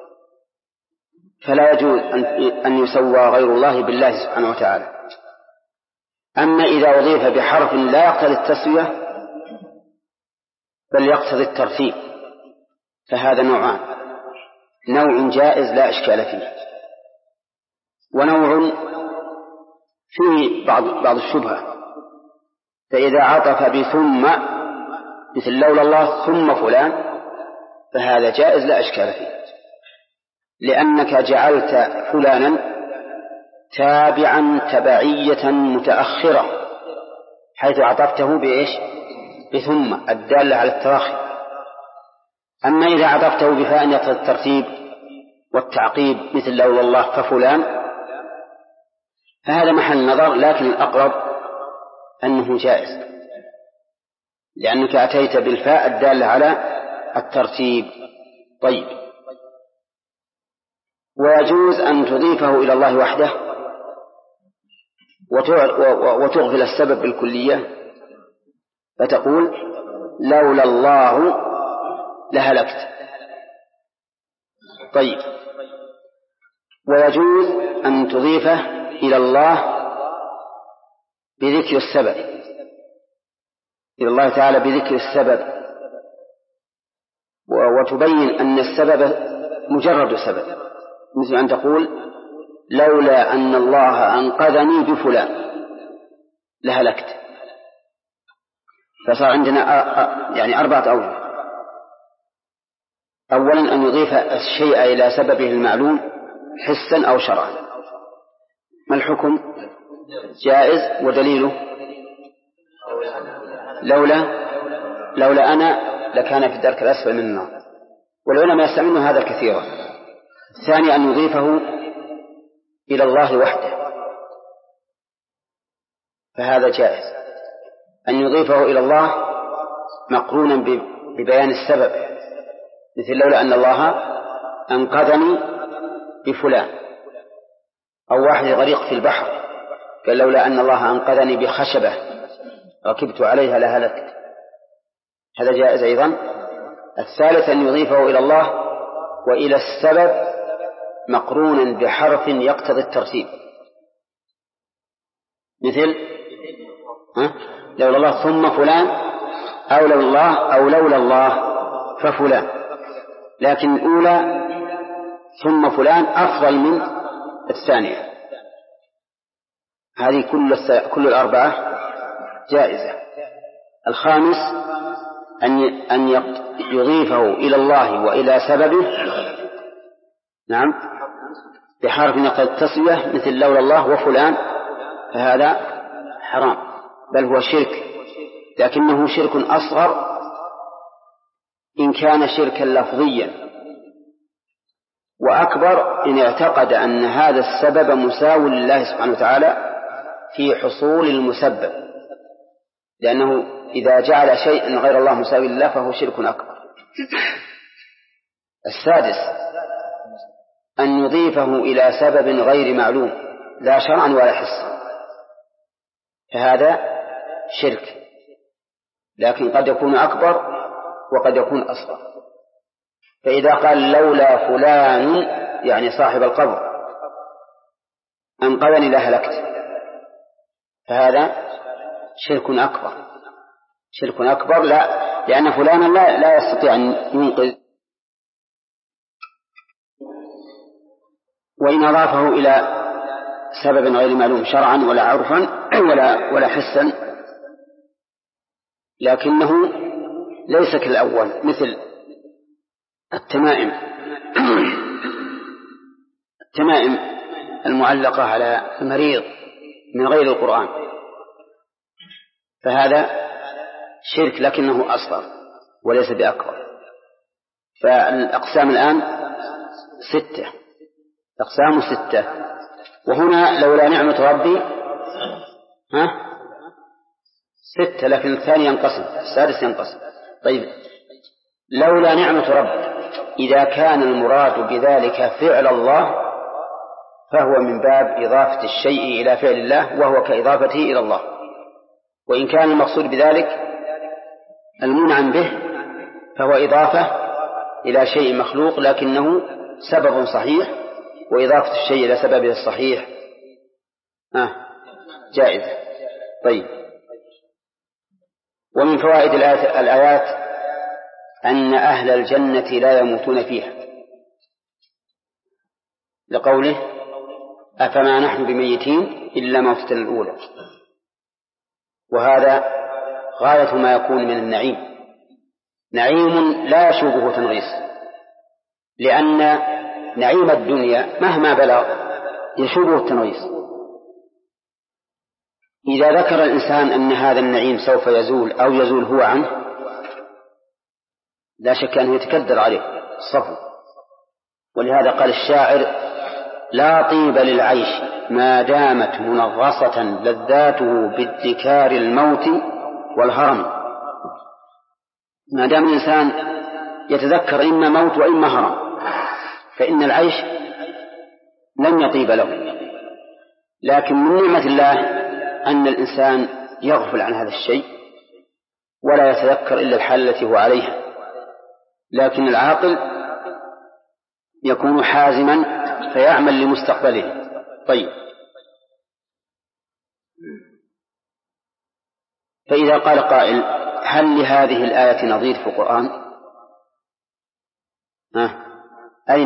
فلا يجوز أن يسوى غير الله بالله سبحانه وتعالى. أما إذا أضيف بحرف لا يقتضي التسوية بل يقتضي الترتيب فهذا نوعان، نوع جائز لا إشكال فيه، ونوع فيه بعض الشبهة. فإذا عطف بثم مثل لولا الله ثم فلان فهذا جائز لا إشكال فيه، لأنك جعلت فلانا تابعا تبعية متأخرة حيث عطفته بإيش؟ بثم الدالة على التراخي. أما إذا عطفته بفاء يقتضي الترتيب والتعقيب مثل لولا الله ففلان فهذا محل نظر، لكن الأقرب أنه جائز لأنك أتيت بالفاء الدالة على الترتيب. طيب، ويجوز أن تضيفه إلى الله وحده وتغفل السبب بالكلية، فتقول لولا الله لهلكت. طيب، ويجوز أن تضيفه إلى الله بذكر السبب، إلى الله تعالى بذكر السبب، وتبين أن السبب مجرد سبب، مثل أن تقول لولا أن الله أنقذني بفلان لهلكت. فصار عندنا يعني 4 أوجه. أولا أن يضيف الشيء إلى سببه المعلوم حسا أو شرعا. ما الحكم؟ جائز، ودليله لولا أنا لكان في الدرك الأسفل من النار، والعلماء يستعملون هذا كثيرا. الثاني أن يضيفه إلى الله وحده، فهذا جائز. أن يضيفه إلى الله مقرونا ببيان السبب، مثل لولا أن الله أنقذني بفلان، أو واحد غريق في البحر قال لولا أن الله أنقذني بخشبة ركبت عليها لهلكت، هذا جائز أيضا. الثالث أن يضيفه إلى الله وإلى السبب مقرونا بحرف يقتضي الترتيب، مثل لولا الله ثم فلان، أو لولا الله ففلان، لكن الأولى ثم فلان أفضل من الثانية. هذه كل 4 جائزة. الخامس أن يضيفه إلى الله وإلى سببه نعم بحرف يقتضي التسوية، مثل لولا الله وفلان، فهذا حرام بل هو شرك، لكنه شرك أصغر إن كان شركا لفظيا، وأكبر إن اعتقد أن هذا السبب مساو لله سبحانه وتعالى في حصول المسبب، لأنه إذا جعل شيئا غير الله مساوي لله فهو شرك أكبر. السادس أن يضيفه إلى سبب غير معلوم لا شرعا ولا حسا، فهذا شرك، لكن قد يكون أكبر وقد يكون أصغر. فإذا قال لولا فلان يعني صاحب القبر أنقذني لهلكت، فهذا شرك أكبر، شرك أكبر، لا، لأن فلانا لا يستطيع أن ينقذ. وإن أضافه إلى سبب غير معلوم شرعا ولا عرفا ولا حسا لكنه ليس كالأول، مثل التمائم المعلقة على المريض من غير القرآن، فهذا شرك لكنه أصغر وليس بأكبر. فالأقسام الآن 6، أقسام 6. وهنا لولا نعمة ربي 6، لكن الثاني ينقسم، السادس ينقسم. طيب، لولا نعمة ربي إذا كان المراد بذلك فعل الله فهو من باب إضافة الشيء إلى فعل الله، وهو كإضافته إلى الله. وإن كان المقصود بذلك المنعم به فهو إضافة إلى شيء مخلوق لكنه سبب صحيح، وإضافة الشيء إلى سببه الصحيح جائزة. طيب، ومن فوائد الآيات أن أهل الجنة لا يموتون فيها، لقوله أفما نحن بميتين إلا موتتنا الأولى، وهذا غاية ما يكون من النعيم، نعيم لا يشوبه تنغيص، لأن نعيم الدنيا مهما بلغ يشوبه التنغيص. إذا ذكر الإنسان أن هذا النعيم سوف يزول أو يزول هو عنه لا شك أنه يتكدر عليه الصفو. ولهذا قال الشاعر لا طيب للعيش ما دامت منغصة لذاته بادكار الموت والهرم. ما دام الإنسان يتذكر إما موت وإما هرم فإن العيش لن يطيب له. لكن من نعمة الله أن الإنسان يغفل عن هذا الشيء ولا يتذكر إلا الحال التي هو عليها، لكن العاقل يكون حازما فيعمل لمستقبله. طيب، فإذا قال قائل هل لهذه الآية نظير في القرآن؟ أين؟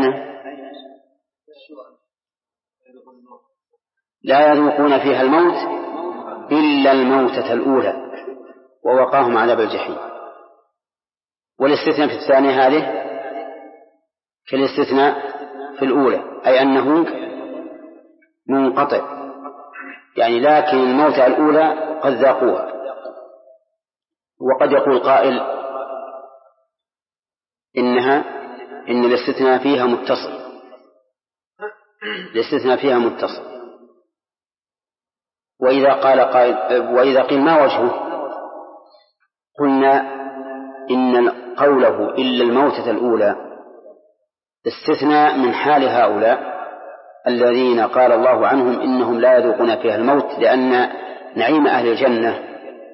لا يذوقون فيها الموت إلا الموتة الأولى ووقاهم عذاب الجحيم. والاستثناء في الثانية هذه كالاستثناء في الأولى، أي أنه منقطع، يعني لكن الموتة الأولى قد ذاقوها. وقد يقول قائل إن الاستثناء فيها متصل، الاستثناء فيها متصل. وإذا قال قائل وإذا قيل ما وجهه؟ قلنا إن قوله إلا الموتة الأولى استثناء من حال هؤلاء الذين قال الله عنهم إنهم لا يذوقون فيها الموت، لأن نعيم أهل الجنة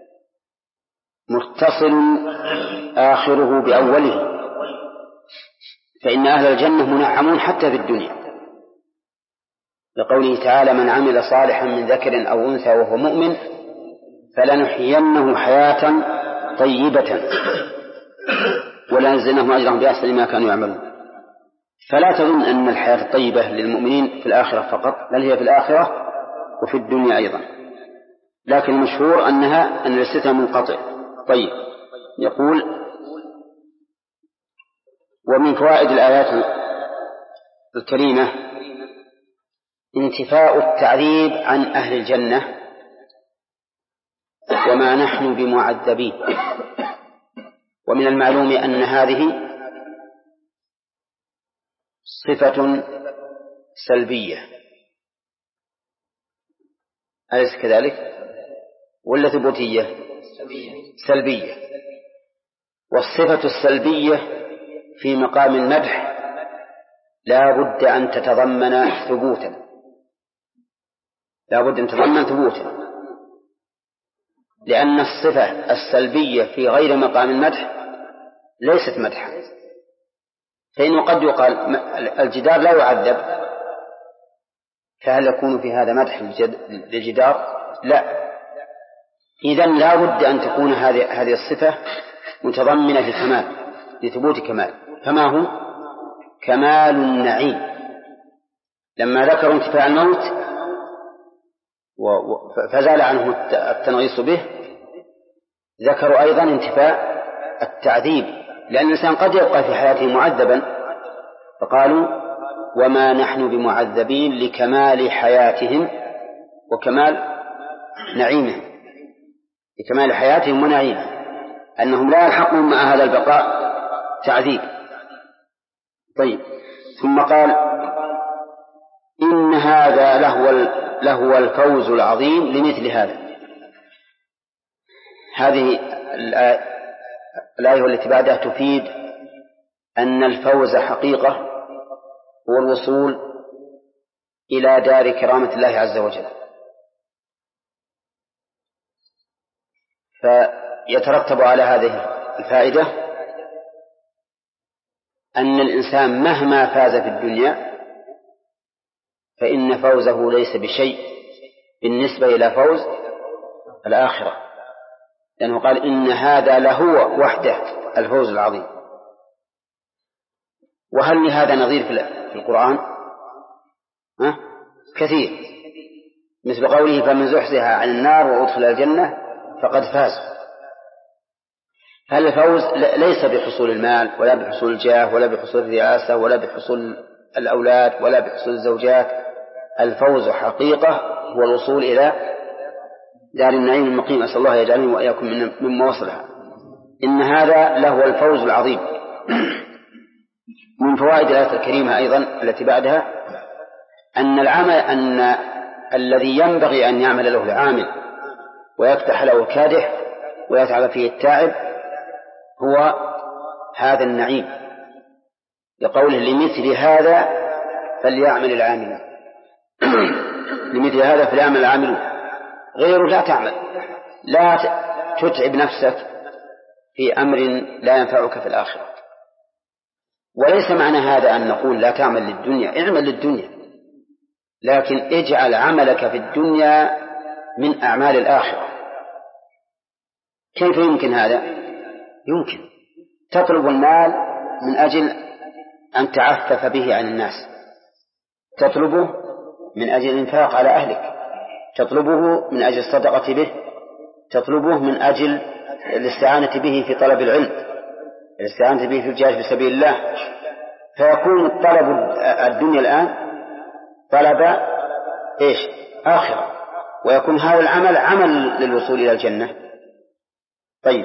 متصل آخره بأوله، فإن أهل الجنة منعمون حتى في الدنيا، لقوله تعالى من عمل صالحا من ذكر أو أنثى وهو مؤمن فلنحيينه حياة طيبة ولنجزينهم أجرهم بأحسن ما كانوا يعملون. فلا تظن أن الحياة الطيبة للمؤمنين في الآخرة فقط، بل هي في الآخرة وفي الدنيا أيضا، لكن المشهور أن الاستثناء منقطع. طيب، يقول ومن فوائد الآيات الكريمة انتفاء التعذيب عن أهل الجنة وما نحن بمعذبين. ومن المعلوم أن هذه صفة سلبية، أليس كذلك؟ ولا ثبوتية؟ سلبية. والصفة السلبية في مقام المدح لا بد أن تتضمن ثبوتا، لا بد أن تتضمن ثبوتا، لأن الصفة السلبية في غير مقام المدح ليست مدحا. فإنه قد يقال الجدار لا يعذب، فهل يكون في هذا مدح للجدار؟ لا. إذن لا بد أن تكون هذه الصفة متضمنة لكمال، لثبوت كمال. فما هو؟ كمال النعيم. لما ذكروا انتفاء الموت فزال عنه التنغيص به، ذكروا أيضا انتفاء التعذيب، لأن الإنسان قد يبقى في حياته معذبا، فقالوا وما نحن بمعذبين لكمال حياتهم وكمال نعيمهم، لكمال حياتهم ونعيمهم، أنهم لا يلحقون مع هذا البقاء تعذيب. طيب، ثم قال إن هذا لهو الفوز العظيم لمثل هذا. هذه الآية التي بعدها تفيد أن الفوز حقيقة هو الوصول إلى دار كرامة الله عز وجل. فيترتب على هذه الفائدة أن الإنسان مهما فاز في الدنيا فإن فوزه ليس بشيء بالنسبة إلى فوز الآخرة، لأنه قال إن هذا لهو وحده الفوز العظيم. وهل لهذا نظير في القرآن؟ كثير، مثل قوله فمن زحزح عن النار وأدخل الجنة فقد فاز. هل الفوز ليس بحصول المال ولا بحصول الجاه ولا بحصول الرئاسة ولا بحصول الأولاد ولا بحصول الزوجات. الفوز حقيقة هو الوصول إلى دار النعيم المقيم. أسأل الله يجعلني وإياكم مما وصلها. إن هذا لهو الفوز العظيم. من فوائد الآية الكريمة أيضا التي بعدها أن الذي ينبغي أن يعمل له العامل ويفتح له الكادح ويتعب فيه التاعب هو هذا النعيم، لقوله لمثل هذا فليعمل العاملون. لمثل هذا فليعمل العاملون، غيره لا تعمل، لا تتعب نفسك في أمر لا ينفعك في الآخرة. وليس معنى هذا أن نقول لا تعمل للدنيا، اعمل للدنيا، لكن اجعل عملك في الدنيا من أعمال الآخرة. كيف يمكن هذا؟ يمكن تطلب المال من أجل أن تعفف به عن الناس، تطلبه من أجل الإنفاق على أهلك، تطلبه من أجل الصدقة به، تطلبه من أجل الاستعانة به في طلب العلم، الاستعانة به في الجهاد في سبيل الله. فيكون طلب الدنيا الآن طلب آخرة، ويكون هذا العمل عمل للوصول إلى الجنة. طيب،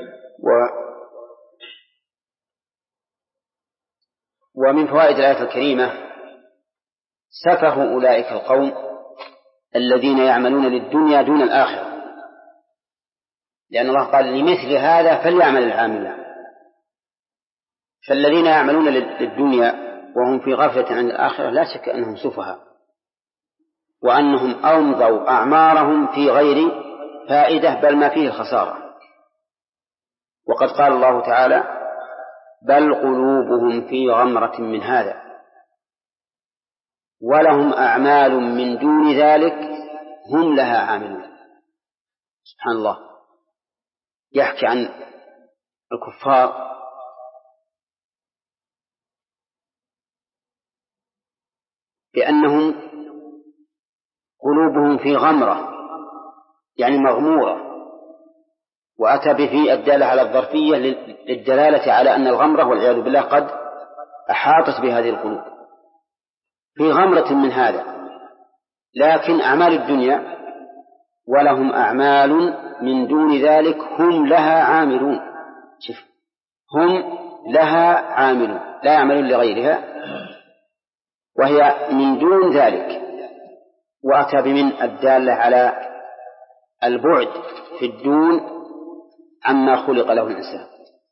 ومن فوائد الآية الكريمة سفه أولئك القوم الذين يعملون للدنيا دون الآخرة، لأن الله قال لمثل هذا فليعمل العاملون. فالذين يعملون للدنيا وهم في غفلة عن الآخرة لا شك أنهم سفهاء، وأنهم أمضوا أعمارهم في غير فائدة بل ما فيه الخسارة. وقد قال الله تعالى بل قلوبهم في غمرة من هذا ولهم أعمال من دون ذلك هم لها عاملون. سبحان الله، يحكي عن الكفار بأنهم قلوبهم في غمرة، يعني مغمورة، وأتى به الدالة على الظرفية للدلالة على أن الغمرة والعياذ بالله قد أحاطت بهذه القلوب، في غمرة من هذا، لكن أعمال الدنيا ولهم أعمال من دون ذلك هم لها عاملون. شوف، هم لها عاملون، لا يعملون لغيرها وهي من دون ذلك، وأتى بمن الدالة على البعد في الدون عما خلق له الإنسان.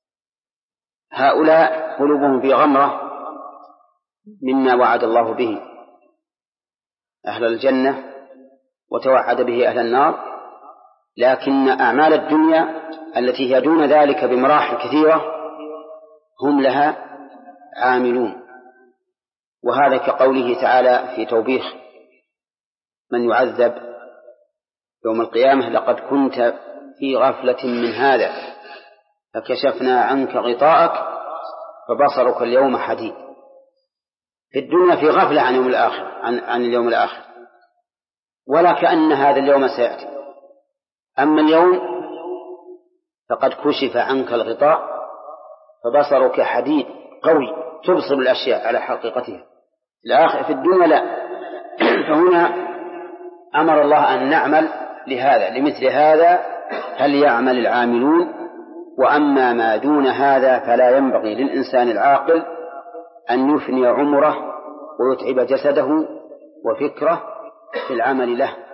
هؤلاء قلوبهم في غمرة مما وعد الله به أهل الجنة وتوعد به أهل النار، لكن أعمال الدنيا التي هي دون ذلك بمراحل كثيرة هم لها عاملون. وهذا كقوله تعالى في توبيخ من يعذب يوم القيامة: لقد كنت في غفلة من هذا فكشفنا عنك غطاءك فبصرك اليوم حديد. في الدنيا في غفلة عن يوم الآخر، عن اليوم الآخر، ولا كأن هذا اليوم سيأتي. أما اليوم فقد كشف عنك الغطاء فبصرك حديد قوي تبصر الأشياء على حقيقتها. في الدنيا لا. فهنا أمر الله أن نعمل لهذا، لمثل هذا هل يعمل العاملون. وأما ما دون هذا فلا ينبغي للإنسان العاقل أن يفني عمره ويتعب جسده وفكره في العمل له،